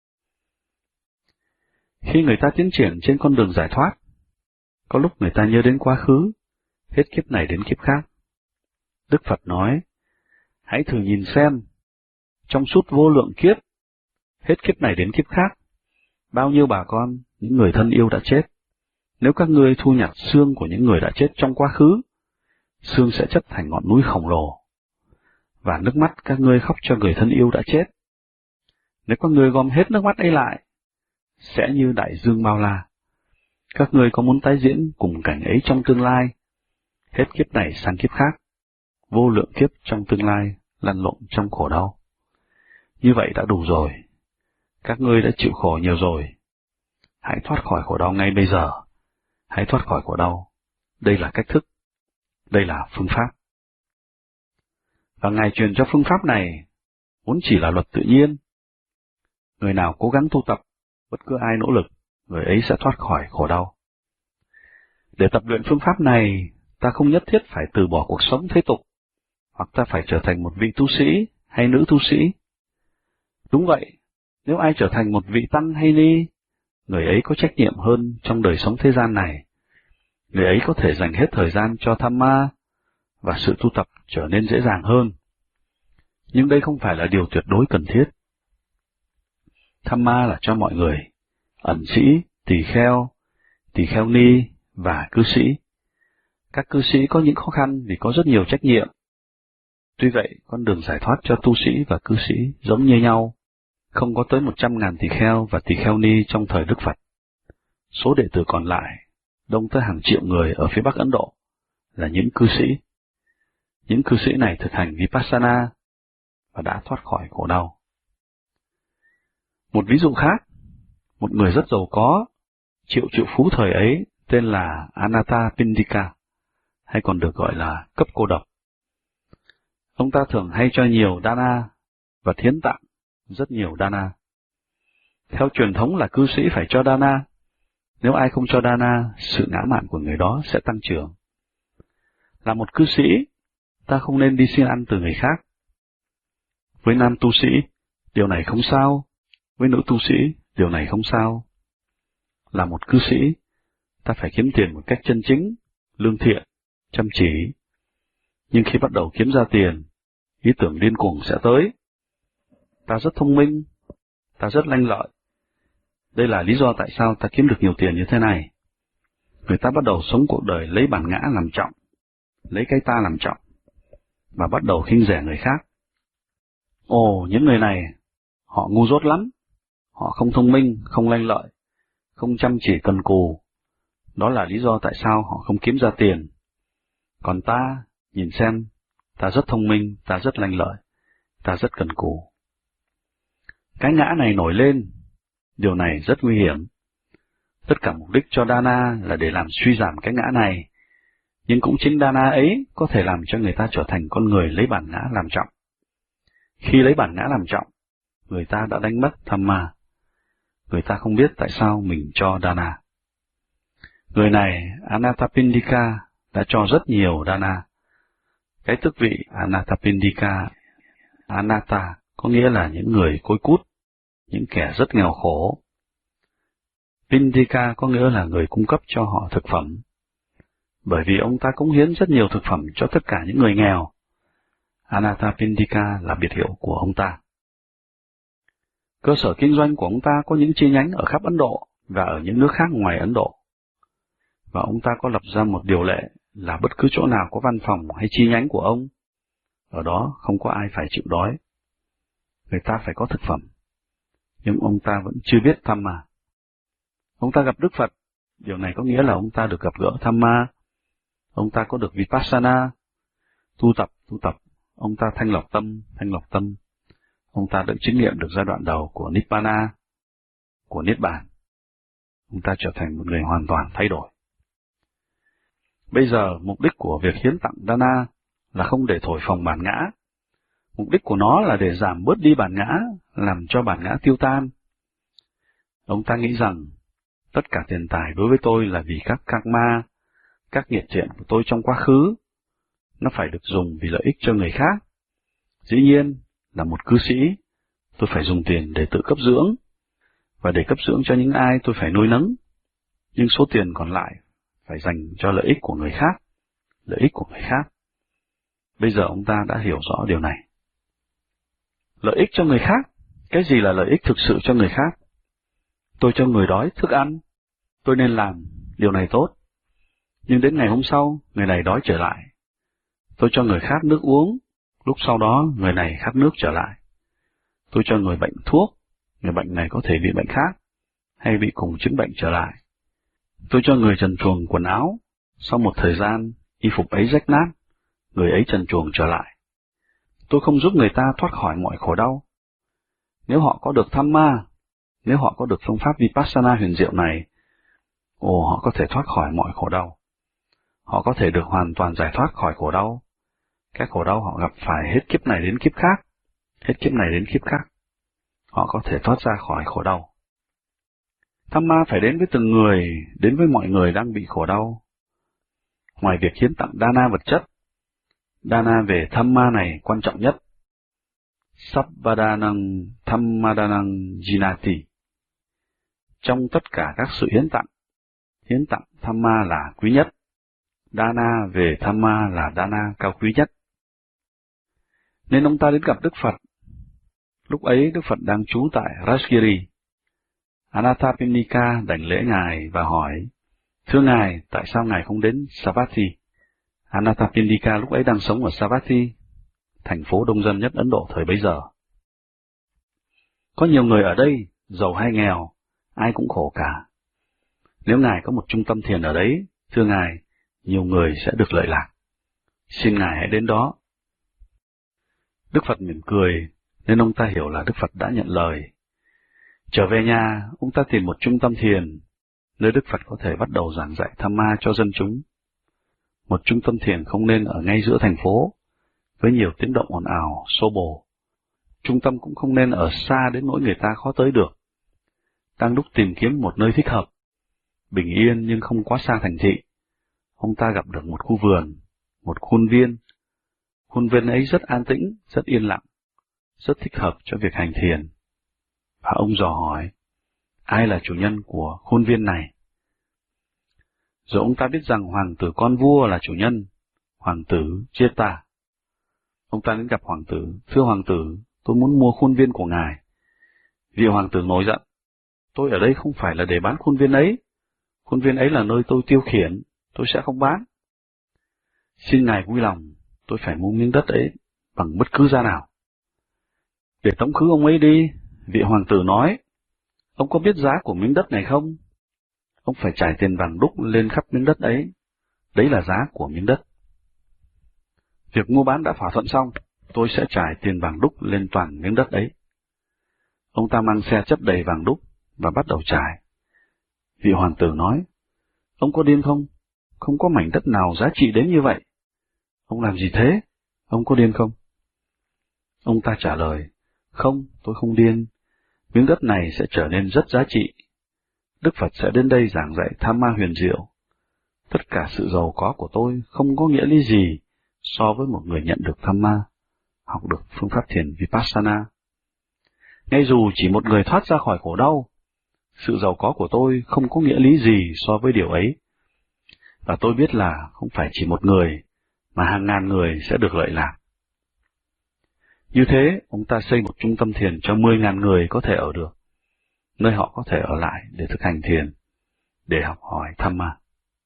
Khi người ta tiến triển trên con đường giải thoát, có lúc người ta nhớ đến quá khứ, hết kiếp này đến kiếp khác. Đức Phật nói, hãy thử nhìn xem, trong suốt vô lượng kiếp, hết kiếp này đến kiếp khác, bao nhiêu bà con, những người thân yêu đã chết. Nếu các ngươi thu nhặt xương của những người đã chết trong quá khứ, xương sẽ chất thành ngọn núi khổng lồ, và nước mắt các ngươi khóc cho người thân yêu đã chết. Nếu các ngươi gom hết nước mắt ấy lại, sẽ như đại dương bao la. Các ngươi có muốn tái diễn cùng cảnh ấy trong tương lai, hết kiếp này sang kiếp khác, vô lượng kiếp trong tương lai lăn lộn trong khổ đau. Như vậy đã đủ rồi. Các ngươi đã chịu khổ nhiều rồi. Hãy thoát khỏi khổ đau ngay bây giờ. Hãy thoát khỏi khổ đau. Đây là cách thức. Đây là phương pháp. Và Ngài truyền cho phương pháp này vốn chỉ là luật tự nhiên. Người nào cố gắng tu tập, bất cứ ai nỗ lực, người ấy sẽ thoát khỏi khổ đau. Để tập luyện phương pháp này, ta ta không nhất thiết phải từ bỏ cuộc sống thế tục, hoặc ta phải trở thành một vị tu sĩ hay nữ tu sĩ. Đúng vậy, nếu ai trở thành một vị tăng hay ni, người ấy có trách nhiệm hơn trong đời sống thế gian này. Người ấy có thể dành hết thời gian cho Dhamma, và sự tu tập trở nên dễ dàng hơn. Nhưng đây không phải là điều tuyệt đối cần thiết. Dhamma là cho mọi người, ẩn sĩ, tỳ kheo, tỳ kheo ni và cư sĩ. Các cư sĩ có những khó khăn vì có rất nhiều trách nhiệm. Tuy vậy, con đường giải thoát cho tu sĩ và cư sĩ giống như nhau. Không có tới một trăm ngàn tỳ kheo và tỳ kheo ni trong thời Đức Phật. Số đệ tử còn lại, đông tới hàng triệu người ở phía Bắc Ấn Độ, là những cư sĩ. Những cư sĩ này thực hành Vipassana và đã thoát khỏi khổ đau. Một ví dụ khác, một người rất giàu có, triệu triệu phú thời ấy tên là Anathapindika, hay còn được gọi là cấp cô độc. Ông ta thường hay cho nhiều dana và thiến tặng rất nhiều dana. Theo truyền thống là cư sĩ phải cho dana. Nếu ai không cho dana, sự ngã mạn của người đó sẽ tăng trưởng. Là một cư sĩ, ta không nên đi xin ăn từ người khác. Với nam tu sĩ, điều này không sao. Với nữ tu sĩ, điều này không sao. Là một cư sĩ, ta phải kiếm tiền một cách chân chính, lương thiện, chăm chỉ. Nhưng khi bắt đầu kiếm ra tiền, ý tưởng điên cuồng sẽ tới. Ta rất thông minh, ta rất lanh lợi. Đây là lý do tại sao ta kiếm được nhiều tiền như thế này. Người ta bắt đầu sống cuộc đời lấy bản ngã làm trọng, lấy cái ta làm trọng, và bắt đầu khinh rẻ người khác. Ồ, những người này, họ ngu dốt lắm. Họ không thông minh, không lanh lợi, không chăm chỉ cần cù. Đó là lý do tại sao họ không kiếm ra tiền. Còn ta, nhìn xem, ta rất thông minh, ta rất lanh lợi, ta rất cần cù. Cái ngã này nổi lên, điều này rất nguy hiểm. Tất cả mục đích cho dana là để làm suy giảm cái ngã này, nhưng cũng chính dana ấy có thể làm cho người ta trở thành con người lấy bản ngã làm trọng. Khi lấy bản ngã làm trọng, người ta đã đánh mất Dhamma. Người ta không biết tại sao mình cho dana. Người này, Anathapindika, đã cho rất nhiều dana. Cái tước vị Anathapindika, Anatha, có nghĩa là những người côi cút, những kẻ rất nghèo khổ. Pindika có nghĩa là người cung cấp cho họ thực phẩm. Bởi vì ông ta cống hiến rất nhiều thực phẩm cho tất cả những người nghèo. Anathapindika là biệt hiệu của ông ta. Cơ sở kinh doanh của ông ta có những chi nhánh ở khắp Ấn Độ và ở những nước khác ngoài Ấn Độ. Và ông ta có lập ra một điều lệ là bất cứ chỗ nào có văn phòng hay chi nhánh của ông, ở đó không có ai phải chịu đói. Người ta phải có thực phẩm. Nhưng ông ta vẫn chưa biết Dhamma. Ông ta gặp Đức Phật, điều này có nghĩa là ông ta được gặp gỡ Dhamma. Ông ta có được Vipassana, tu tập, tu tập. Ông ta thanh lọc tâm, thanh lọc tâm. Ông ta đã chứng nghiệm được giai đoạn đầu của Nibbana, của Niết Bàn. Ông ta trở thành một người hoàn toàn thay đổi. Bây giờ, mục đích của việc hiến tặng dana là không để thổi phồng bản ngã. Mục đích của nó là để giảm bớt đi bản ngã, làm cho bản ngã tiêu tan. Ông ta nghĩ rằng, tất cả tiền tài đối với tôi là vì các karma, các nghiệp thiện của tôi trong quá khứ. Nó phải được dùng vì lợi ích cho người khác. Dĩ nhiên, là một cư sĩ, tôi phải dùng tiền để tự cấp dưỡng, và để cấp dưỡng cho những ai tôi phải nuôi nấng. Nhưng số tiền còn lại phải dành cho lợi ích của người khác, lợi ích của người khác. Bây giờ ông ta đã hiểu rõ điều này. Lợi ích cho người khác, cái gì là lợi ích thực sự cho người khác? Tôi cho người đói thức ăn, tôi nên làm, điều này tốt. Nhưng đến ngày hôm sau, người này đói trở lại. Tôi cho người khác nước uống, lúc sau đó người này khát nước trở lại. Tôi cho người bệnh thuốc, người bệnh này có thể bị bệnh khác, hay bị cùng chứng bệnh trở lại. Tôi cho người trần truồng quần áo, sau một thời gian, y phục ấy rách nát, người ấy trần truồng trở lại. Tôi không giúp người ta thoát khỏi mọi khổ đau. Nếu họ có được Dhamma, nếu họ có được phương pháp Vipassana huyền diệu này, ồ, họ có thể thoát khỏi mọi khổ đau. Họ có thể được hoàn toàn giải thoát khỏi khổ đau. Các khổ đau họ gặp phải hết kiếp này đến kiếp khác, hết kiếp này đến kiếp khác. Họ có thể thoát ra khỏi khổ đau. Dhamma phải đến với từng người, đến với mọi người đang bị khổ đau. Ngoài việc hiến tặng dana vật chất, dana về Dhamma này quan trọng nhất. Sabbadhanang Dhammadanang Jinati. Trong tất cả các sự hiến tặng, hiến tặng Dhamma là quý nhất, dana về Dhamma là dana cao quý nhất. Nên ông ta đến gặp Đức Phật. Lúc ấy Đức Phật đang trú tại Rajgiri. Anathapindika đảnh lễ Ngài và hỏi, thưa Ngài, tại sao Ngài không đến Savatthi? Anathapindika lúc ấy đang sống ở Savatthi, thành phố đông dân nhất Ấn Độ thời bấy giờ. Có nhiều người ở đây, giàu hay nghèo, ai cũng khổ cả. Nếu Ngài có một trung tâm thiền ở đấy, thưa Ngài, nhiều người sẽ được lợi lạc. Xin Ngài hãy đến đó. Đức Phật mỉm cười, nên ông ta hiểu là Đức Phật đã nhận lời. Trở về nhà, ông ta tìm một trung tâm thiền, nơi Đức Phật có thể bắt đầu giảng dạy Dhamma cho dân chúng. Một trung tâm thiền không nên ở ngay giữa thành phố, với nhiều tiếng động ồn ào, xô bồ. Trung tâm cũng không nên ở xa đến nỗi người ta khó tới được. Đang lúc tìm kiếm một nơi thích hợp, bình yên nhưng không quá xa thành thị, ông ta gặp được một khu vườn, một khuôn viên. Khuôn viên ấy rất an tĩnh, rất yên lặng, rất thích hợp cho việc hành thiền. Và ông dò hỏi, ai là chủ nhân của khuôn viên này? Rồi ông ta biết rằng hoàng tử con vua là chủ nhân, hoàng tử Jeta. Ông ta đến gặp hoàng tử, thưa hoàng tử, tôi muốn mua khuôn viên của ngài. Vị hoàng tử nổi giận, tôi ở đây không phải là để bán khuôn viên ấy, khuôn viên ấy là nơi tôi tiêu khiển, tôi sẽ không bán. Xin ngài vui lòng, tôi phải mua miếng đất ấy bằng bất cứ giá nào. Để tống khứ ông ấy đi, vị hoàng tử nói, ông có biết giá của miếng đất này không? Ông phải trải tiền vàng đúc lên khắp miếng đất ấy, đấy là giá của miếng đất. Việc mua bán đã thỏa thuận xong, tôi sẽ trải tiền vàng đúc lên toàn miếng đất ấy. Ông ta mang xe chất đầy vàng đúc và bắt đầu trải. Vị hoàng tử nói, ông có điên không? Không có mảnh đất nào giá trị đến như vậy. Ông làm gì thế? Ông có điên không? Ông ta trả lời, không, tôi không điên. Miếng đất này sẽ trở nên rất giá trị. Đức Phật sẽ đến đây giảng dạy Dhamma huyền diệu. Tất cả sự giàu có của tôi không có nghĩa lý gì so với một người nhận được Dhamma, học được phương pháp thiền Vipassana. Ngay dù chỉ một người thoát ra khỏi khổ đau, sự giàu có của tôi không có nghĩa lý gì so với điều ấy. Và tôi biết là không phải chỉ một người, mà hàng ngàn người sẽ được lợi lạc. Như thế, ông ta xây một trung tâm thiền cho mười ngàn người có thể ở được, nơi họ có thể ở lại để thực hành thiền, để học hỏi Dhamma.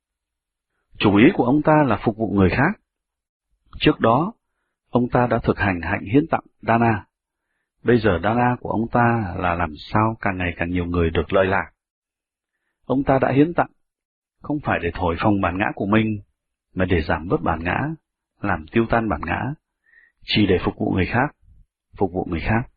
Chủ ý của ông ta là phục vụ người khác. Trước đó, ông ta đã thực hành hạnh hiến tặng Dana. Bây giờ Dana của ông ta là làm sao càng ngày càng nhiều người được lợi lạc. Ông ta đã hiến tặng, không phải để thổi phồng bản ngã của mình, mà để giảm bớt bản ngã, làm tiêu tan bản ngã, chỉ để phục vụ người khác, phục vụ người khác.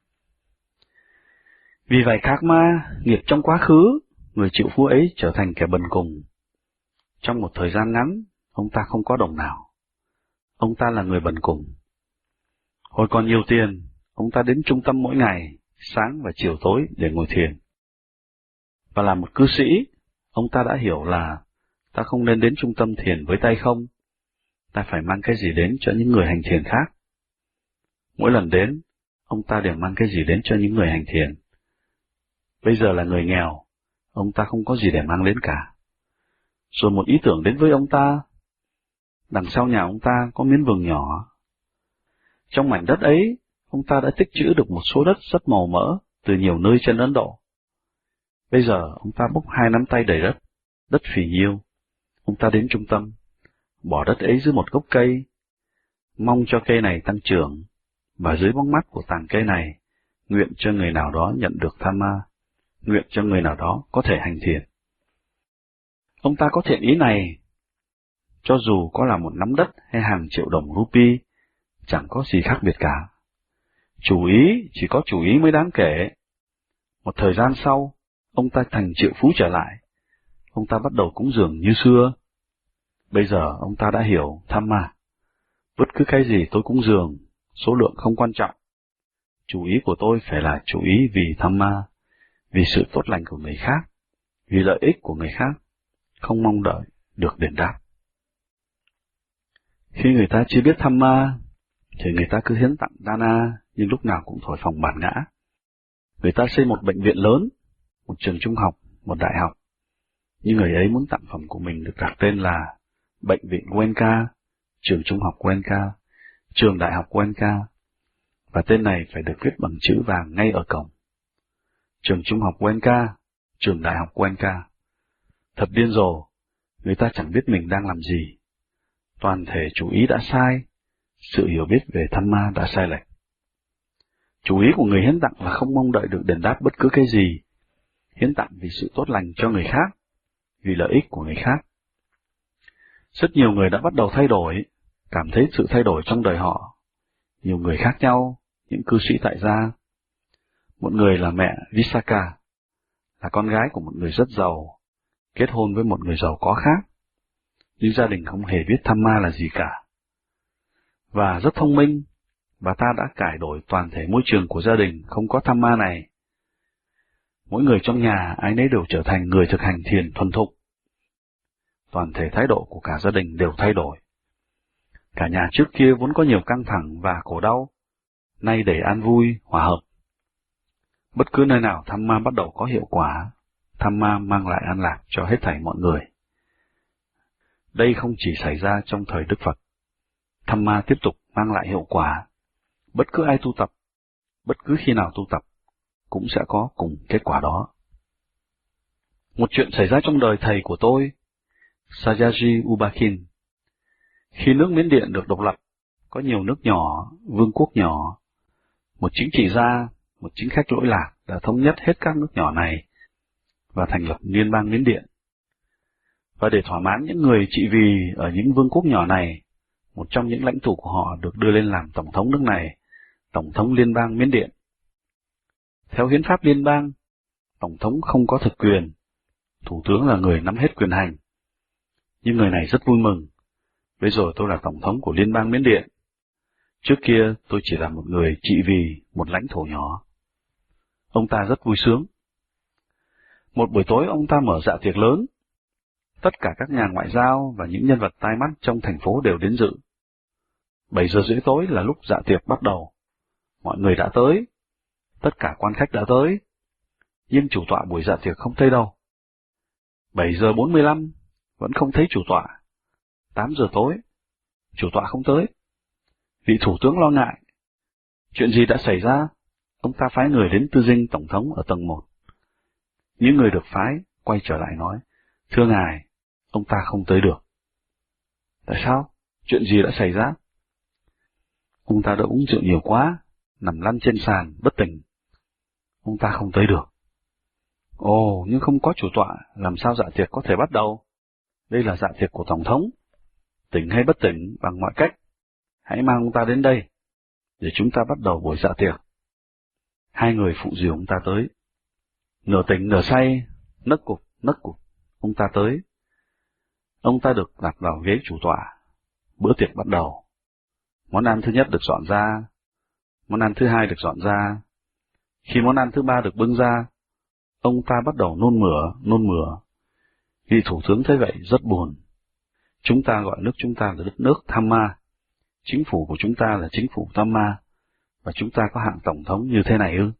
Vì vậy karma, nghiệp trong quá khứ, người chịu phú ấy trở thành kẻ bần cùng. Trong một thời gian ngắn, ông ta không có đồng nào. Ông ta là người bần cùng. Hồi còn nhiều tiền, ông ta đến trung tâm mỗi ngày, sáng và chiều tối để ngồi thiền. Và là một cư sĩ, ông ta đã hiểu là ta không nên đến trung tâm thiền với tay không, ta phải mang cái gì đến cho những người hành thiền khác. Mỗi lần đến, ông ta đều mang cái gì đến cho những người hành thiền. Bây giờ là người nghèo, ông ta không có gì để mang đến cả. Rồi một ý tưởng đến với ông ta. Đằng sau nhà ông ta có miếng vườn nhỏ. Trong mảnh đất ấy, ông ta đã tích trữ được một số đất rất màu mỡ từ nhiều nơi trên Ấn Độ. Bây giờ ông ta bốc hai nắm tay đầy đất, đất phì nhiêu. Ông ta đến trung tâm, bỏ đất ấy dưới một gốc cây, mong cho cây này tăng trưởng, và dưới bóng mắt của tàng cây này, nguyện cho người nào đó nhận được Dhamma, nguyện cho người nào đó có thể hành thiền. Ông ta có thiện ý này, cho dù có là một nắm đất hay hàng triệu đồng rupee, chẳng có gì khác biệt cả. Chủ ý chỉ có chủ ý mới đáng kể. Một thời gian sau, ông ta thành triệu phú trở lại. Ông ta bắt đầu cúng dường như xưa. Bây giờ ông ta đã hiểu Dhamma. Bất cứ cái gì tôi cúng dường, số lượng không quan trọng. Chủ ý của tôi phải là chủ ý vì Dhamma, vì sự tốt lành của người khác, vì lợi ích của người khác, không mong đợi được đền đáp. Khi người ta chưa biết Dhamma, thì người ta cứ hiến tặng Dana, nhưng lúc nào cũng thổi phồng bản ngã. Người ta xây một bệnh viện lớn, một trường trung học, một đại học, nhưng người ấy muốn tặng phẩm của mình được đặt tên là Bệnh viện Goenka, trường trung học Goenka, trường đại học Goenka, và tên này phải được viết bằng chữ vàng ngay ở cổng. Trường trung học Goenka, trường đại học Goenka. Thật điên rồ, người ta chẳng biết mình đang làm gì. Toàn thể chủ ý đã sai, sự hiểu biết về Dhamma đã sai lệch. Chủ ý của người hiến tặng là không mong đợi được đền đáp bất cứ cái gì, hiến tặng vì sự tốt lành cho người khác, vì lợi ích của người khác. Rất nhiều người đã bắt đầu thay đổi, cảm thấy sự thay đổi trong đời họ. Nhiều người khác nhau, những cư sĩ tại gia. Một người là mẹ Visakha, là con gái của một người rất giàu, kết hôn với một người giàu có khác, nhưng gia đình không hề biết Dhamma là gì cả. Và rất thông minh, bà ta đã cải đổi toàn thể môi trường của gia đình không có Dhamma này. Mỗi người trong nhà, ai nấy đều trở thành người thực hành thiền thuần thục. Toàn thể thái độ của cả gia đình đều thay đổi. Cả nhà trước kia vốn có nhiều căng thẳng và khổ đau, nay đầy an vui, hòa hợp. Bất cứ nơi nào Dhamma bắt đầu có hiệu quả, Dhamma mang lại an lạc cho hết thảy mọi người. Đây không chỉ xảy ra trong thời Đức Phật. Dhamma tiếp tục mang lại hiệu quả. Bất cứ ai tu tập, bất cứ khi nào tu tập, cũng sẽ có cùng kết quả đó. Một chuyện xảy ra trong đời thầy của tôi, Sayaji Ubakin. Khi nước Miến Điện được độc lập, có nhiều nước nhỏ, vương quốc nhỏ. Một chính trị gia, một chính khách lỗi lạc đã thống nhất hết các nước nhỏ này và thành lập Liên bang Miến Điện. Và để thỏa mãn những người trị vì ở những vương quốc nhỏ này, một trong những lãnh tụ của họ được đưa lên làm tổng thống nước này, tổng thống Liên bang Miến Điện. Theo hiến pháp liên bang, tổng thống không có thực quyền, thủ tướng là người nắm hết quyền hành. Nhưng người này rất vui mừng. Bây giờ tôi là tổng thống của Liên bang Miến Điện. Trước kia tôi chỉ là một người trị vì một lãnh thổ nhỏ. Ông ta rất vui sướng. Một buổi tối ông ta mở dạ tiệc lớn. Tất cả các nhà ngoại giao và những nhân vật tai mắt trong thành phố đều đến dự. Bảy giờ rưỡi tối là lúc dạ tiệc bắt đầu. Mọi người đã tới. Tất cả quan khách đã tới. Nhưng chủ tọa buổi dạ tiệc không thấy đâu. Bảy giờ bốn mươi lăm vẫn không thấy chủ tọa. Tám giờ tối, chủ tọa không tới. Vị thủ tướng lo ngại. Chuyện gì đã xảy ra? Ông ta phái người đến tư dinh tổng thống ở tầng một. Những người được phái quay trở lại nói, thưa ngài, ông ta không tới được. Tại sao? Chuyện gì đã xảy ra? Ông ta đã uống rượu nhiều quá, nằm lăn trên sàn, bất tỉnh. Ông ta không tới được. Ồ, nhưng không có chủ tọa, làm sao dạ tiệc có thể bắt đầu? Đây là dạ tiệc của tổng thống. Tỉnh hay bất tỉnh, bằng mọi cách, hãy mang ông ta đến đây, để chúng ta bắt đầu buổi dạ tiệc. Hai người phụ dìu ông ta tới. Nửa tỉnh nửa say, nấc cục, nấc cục, ông ta tới. Ông ta được đặt vào ghế chủ tọa. Bữa tiệc bắt đầu. Món ăn thứ nhất được dọn ra, món ăn thứ hai được dọn ra. Khi món ăn thứ ba được bưng ra, ông ta bắt đầu nôn mửa, nôn mửa. Vị thủ tướng thấy vậy rất buồn. Chúng ta gọi nước chúng ta là đất nước Dhamma. Chính phủ của chúng ta là chính phủ Dhamma. Và chúng ta có hạng tổng thống như thế này ư?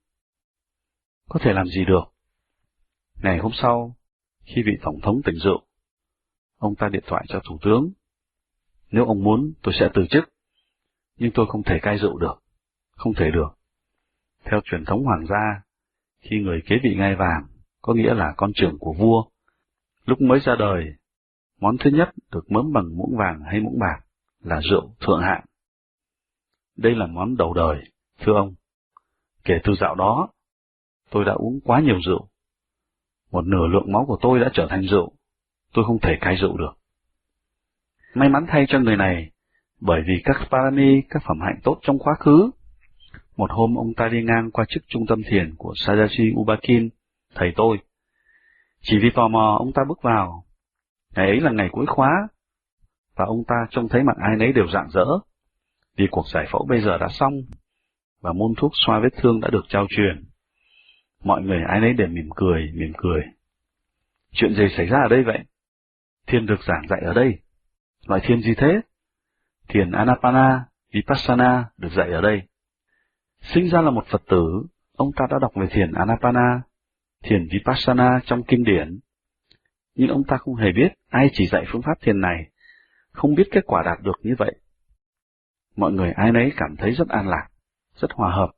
Có thể làm gì được? Ngày hôm sau, khi vị tổng thống tỉnh rượu, ông ta điện thoại cho thủ tướng. Nếu ông muốn, tôi sẽ từ chức. Nhưng tôi không thể cai rượu được. Không thể được. Theo truyền thống hoàng gia, khi người kế vị ngai vàng, có nghĩa là con trưởng của vua, lúc mới ra đời, món thứ nhất được mớm bằng muỗng vàng hay muỗng bạc là rượu thượng hạng. Đây là món đầu đời, thưa ông. Kể từ dạo đó, tôi đã uống quá nhiều rượu. Một nửa lượng máu của tôi đã trở thành rượu. Tôi không thể cai rượu được. May mắn thay cho người này, bởi vì các parami, các phẩm hạnh tốt trong quá khứ. Một hôm ông ta đi ngang qua trước trung tâm thiền của Sayaji Ubakin, thầy tôi. Chỉ vì tò mò ông ta bước vào. Ngày ấy là ngày cuối khóa, và ông ta trông thấy mặt ai nấy đều rạng rỡ, vì cuộc giải phẫu bây giờ đã xong, và môn thuốc xoa vết thương đã được trao truyền. Mọi người ai nấy đều mỉm cười, mỉm cười. Chuyện gì xảy ra ở đây vậy? Thiền được giảng dạy ở đây. Loại thiền gì thế? thiền Anapana, Vipassana được dạy ở đây. Sinh ra là một Phật tử, ông ta đã đọc về thiền Anapana, thiền Vipassana trong kinh điển, nhưng ông ta không hề biết ai chỉ dạy phương pháp thiền này, không biết kết quả đạt được như vậy. Mọi người ai nấy cảm thấy rất an lạc, rất hòa hợp.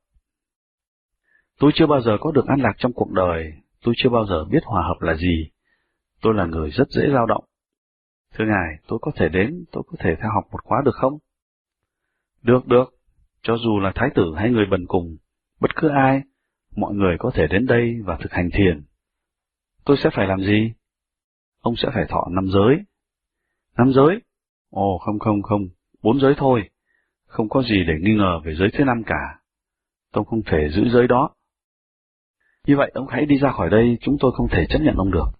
Tôi chưa bao giờ có được an lạc trong cuộc đời, tôi chưa bao giờ biết hòa hợp là gì. Tôi là người rất dễ dao động. Thưa Ngài, tôi có thể đến, tôi có thể theo học một khóa được không? Được, được. Cho dù là thái tử hay người bần cùng, bất cứ ai, mọi người có thể đến đây và thực hành thiền. Tôi sẽ phải làm gì? Ông sẽ phải thọ năm giới. Năm giới? Ồ, không không không, bốn giới thôi. Không có gì để nghi ngờ về giới thứ năm cả. Tôi không thể giữ giới đó. Như vậy ông hãy đi ra khỏi đây, chúng tôi không thể chấp nhận ông được.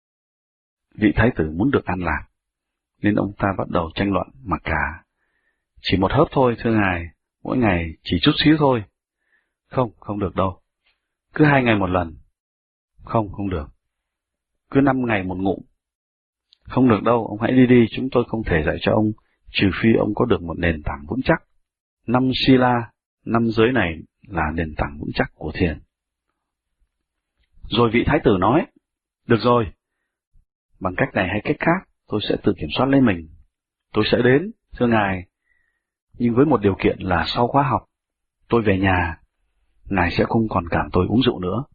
Vị thái tử muốn được an lạc, nên ông ta bắt đầu tranh luận mặc cả. Chỉ một hớp thôi, thưa Ngài, mỗi ngày chỉ chút xíu thôi. Không, không được đâu. Cứ hai ngày một lần. Không, không được. Cứ năm ngày một ngụm. Không được đâu, ông hãy đi đi, chúng tôi không thể dạy cho ông, trừ phi ông có được một nền tảng vững chắc. Năm Sila, năm giới này là nền tảng vững chắc của thiền. Rồi vị thái tử nói, được rồi, bằng cách này hay cách khác, tôi sẽ tự kiểm soát lấy mình. Tôi sẽ đến, thưa Ngài, nhưng với một điều kiện là sau khóa học, tôi về nhà, Ngài sẽ không còn cản tôi uống rượu nữa.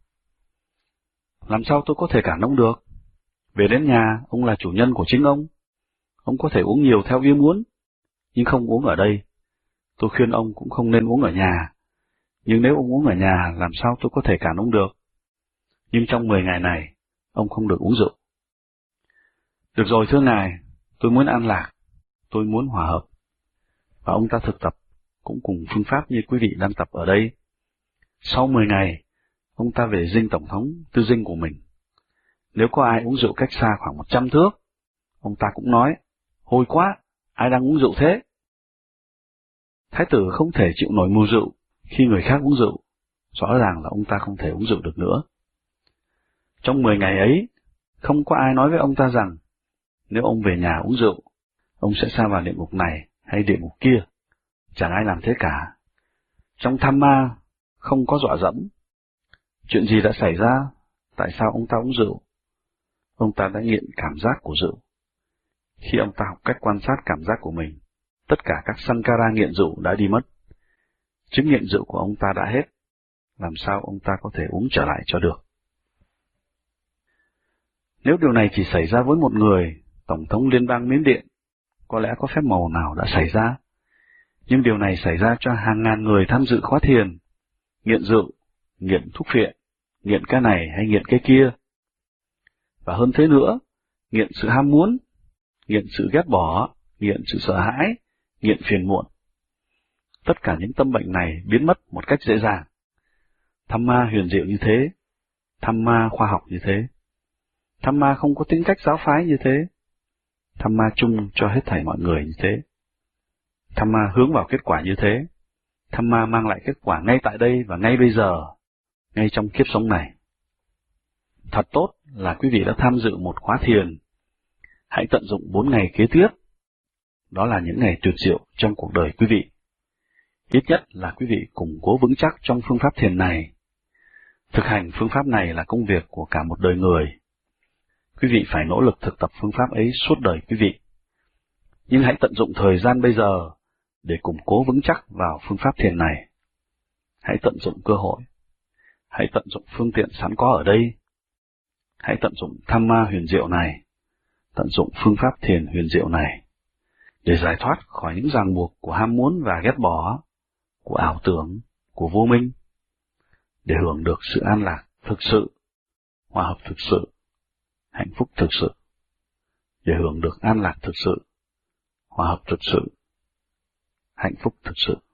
Làm sao tôi có thể cản ông được? Về đến nhà, ông là chủ nhân của chính ông. Ông có thể uống nhiều theo ý muốn, nhưng không uống ở đây. Tôi khuyên ông cũng không nên uống ở nhà. Nhưng nếu ông uống ở nhà, làm sao tôi có thể cản ông được? Nhưng trong mười ngày này, ông không được uống rượu. Được rồi, thưa Ngài, tôi muốn an lạc, tôi muốn hòa hợp. Và ông ta thực tập, cũng cùng phương pháp như quý vị đang tập ở đây. Sau mười ngày, ông ta về dinh tổng thống tư dinh của mình. Nếu có ai uống rượu cách xa khoảng một trăm thước, ông ta cũng nói, hôi quá, ai đang uống rượu thế? Thái tử không thể chịu nổi mùi rượu khi người khác uống rượu, rõ ràng là ông ta không thể uống rượu được nữa. Trong mười ngày ấy, không có ai nói với ông ta rằng, nếu ông về nhà uống rượu, ông sẽ sa vào địa ngục này hay địa ngục kia. Chẳng ai làm thế cả. Trong tham ma, không có dọa dẫm. Chuyện gì đã xảy ra? Tại sao ông ta uống rượu? Ông ta đã nghiện cảm giác của rượu. Khi ông ta học cách quan sát cảm giác của mình, tất cả các sankara nghiện rượu đã đi mất. Chứng nghiện rượu của ông ta đã hết. Làm sao ông ta có thể uống trở lại cho được? Nếu điều này chỉ xảy ra với một người, Tổng thống Liên bang Miến Điện, có lẽ có phép màu nào đã xảy ra. Nhưng điều này xảy ra cho hàng ngàn người tham dự khóa thiền, nghiện rượu, nghiện thuốc phiện, nghiện cái này hay nghiện cái kia. Và hơn thế nữa, nghiện sự ham muốn, nghiện sự ghét bỏ, nghiện sự sợ hãi, nghiện phiền muộn. Tất cả những tâm bệnh này biến mất một cách dễ dàng. Tham ma huyền diệu như thế, tham ma khoa học như thế, tham ma không có tính cách giáo phái như thế, tham ma chung cho hết thảy mọi người như thế. Tham ma hướng vào kết quả như thế, tham ma mang lại kết quả ngay tại đây và ngay bây giờ, ngay trong kiếp sống này. Thật tốt là quý vị đã tham dự một khóa thiền. Hãy tận dụng bốn ngày kế tiếp. Đó là những ngày tuyệt diệu trong cuộc đời quý vị. Ít nhất là quý vị củng cố vững chắc trong phương pháp thiền này. Thực hành phương pháp này là công việc của cả một đời người. Quý vị phải nỗ lực thực tập phương pháp ấy suốt đời quý vị. Nhưng hãy tận dụng thời gian bây giờ để củng cố vững chắc vào phương pháp thiền này. Hãy tận dụng cơ hội. Hãy tận dụng phương tiện sẵn có ở đây. Hãy tận dụng tham ma huyền diệu này, tận dụng phương pháp thiền huyền diệu này, để giải thoát khỏi những ràng buộc của ham muốn và ghét bỏ, của ảo tưởng, của vô minh, để hưởng được sự an lạc thực sự, hòa hợp thực sự, hạnh phúc thực sự, để hưởng được an lạc thực sự, hòa hợp thực sự, hạnh phúc thực sự.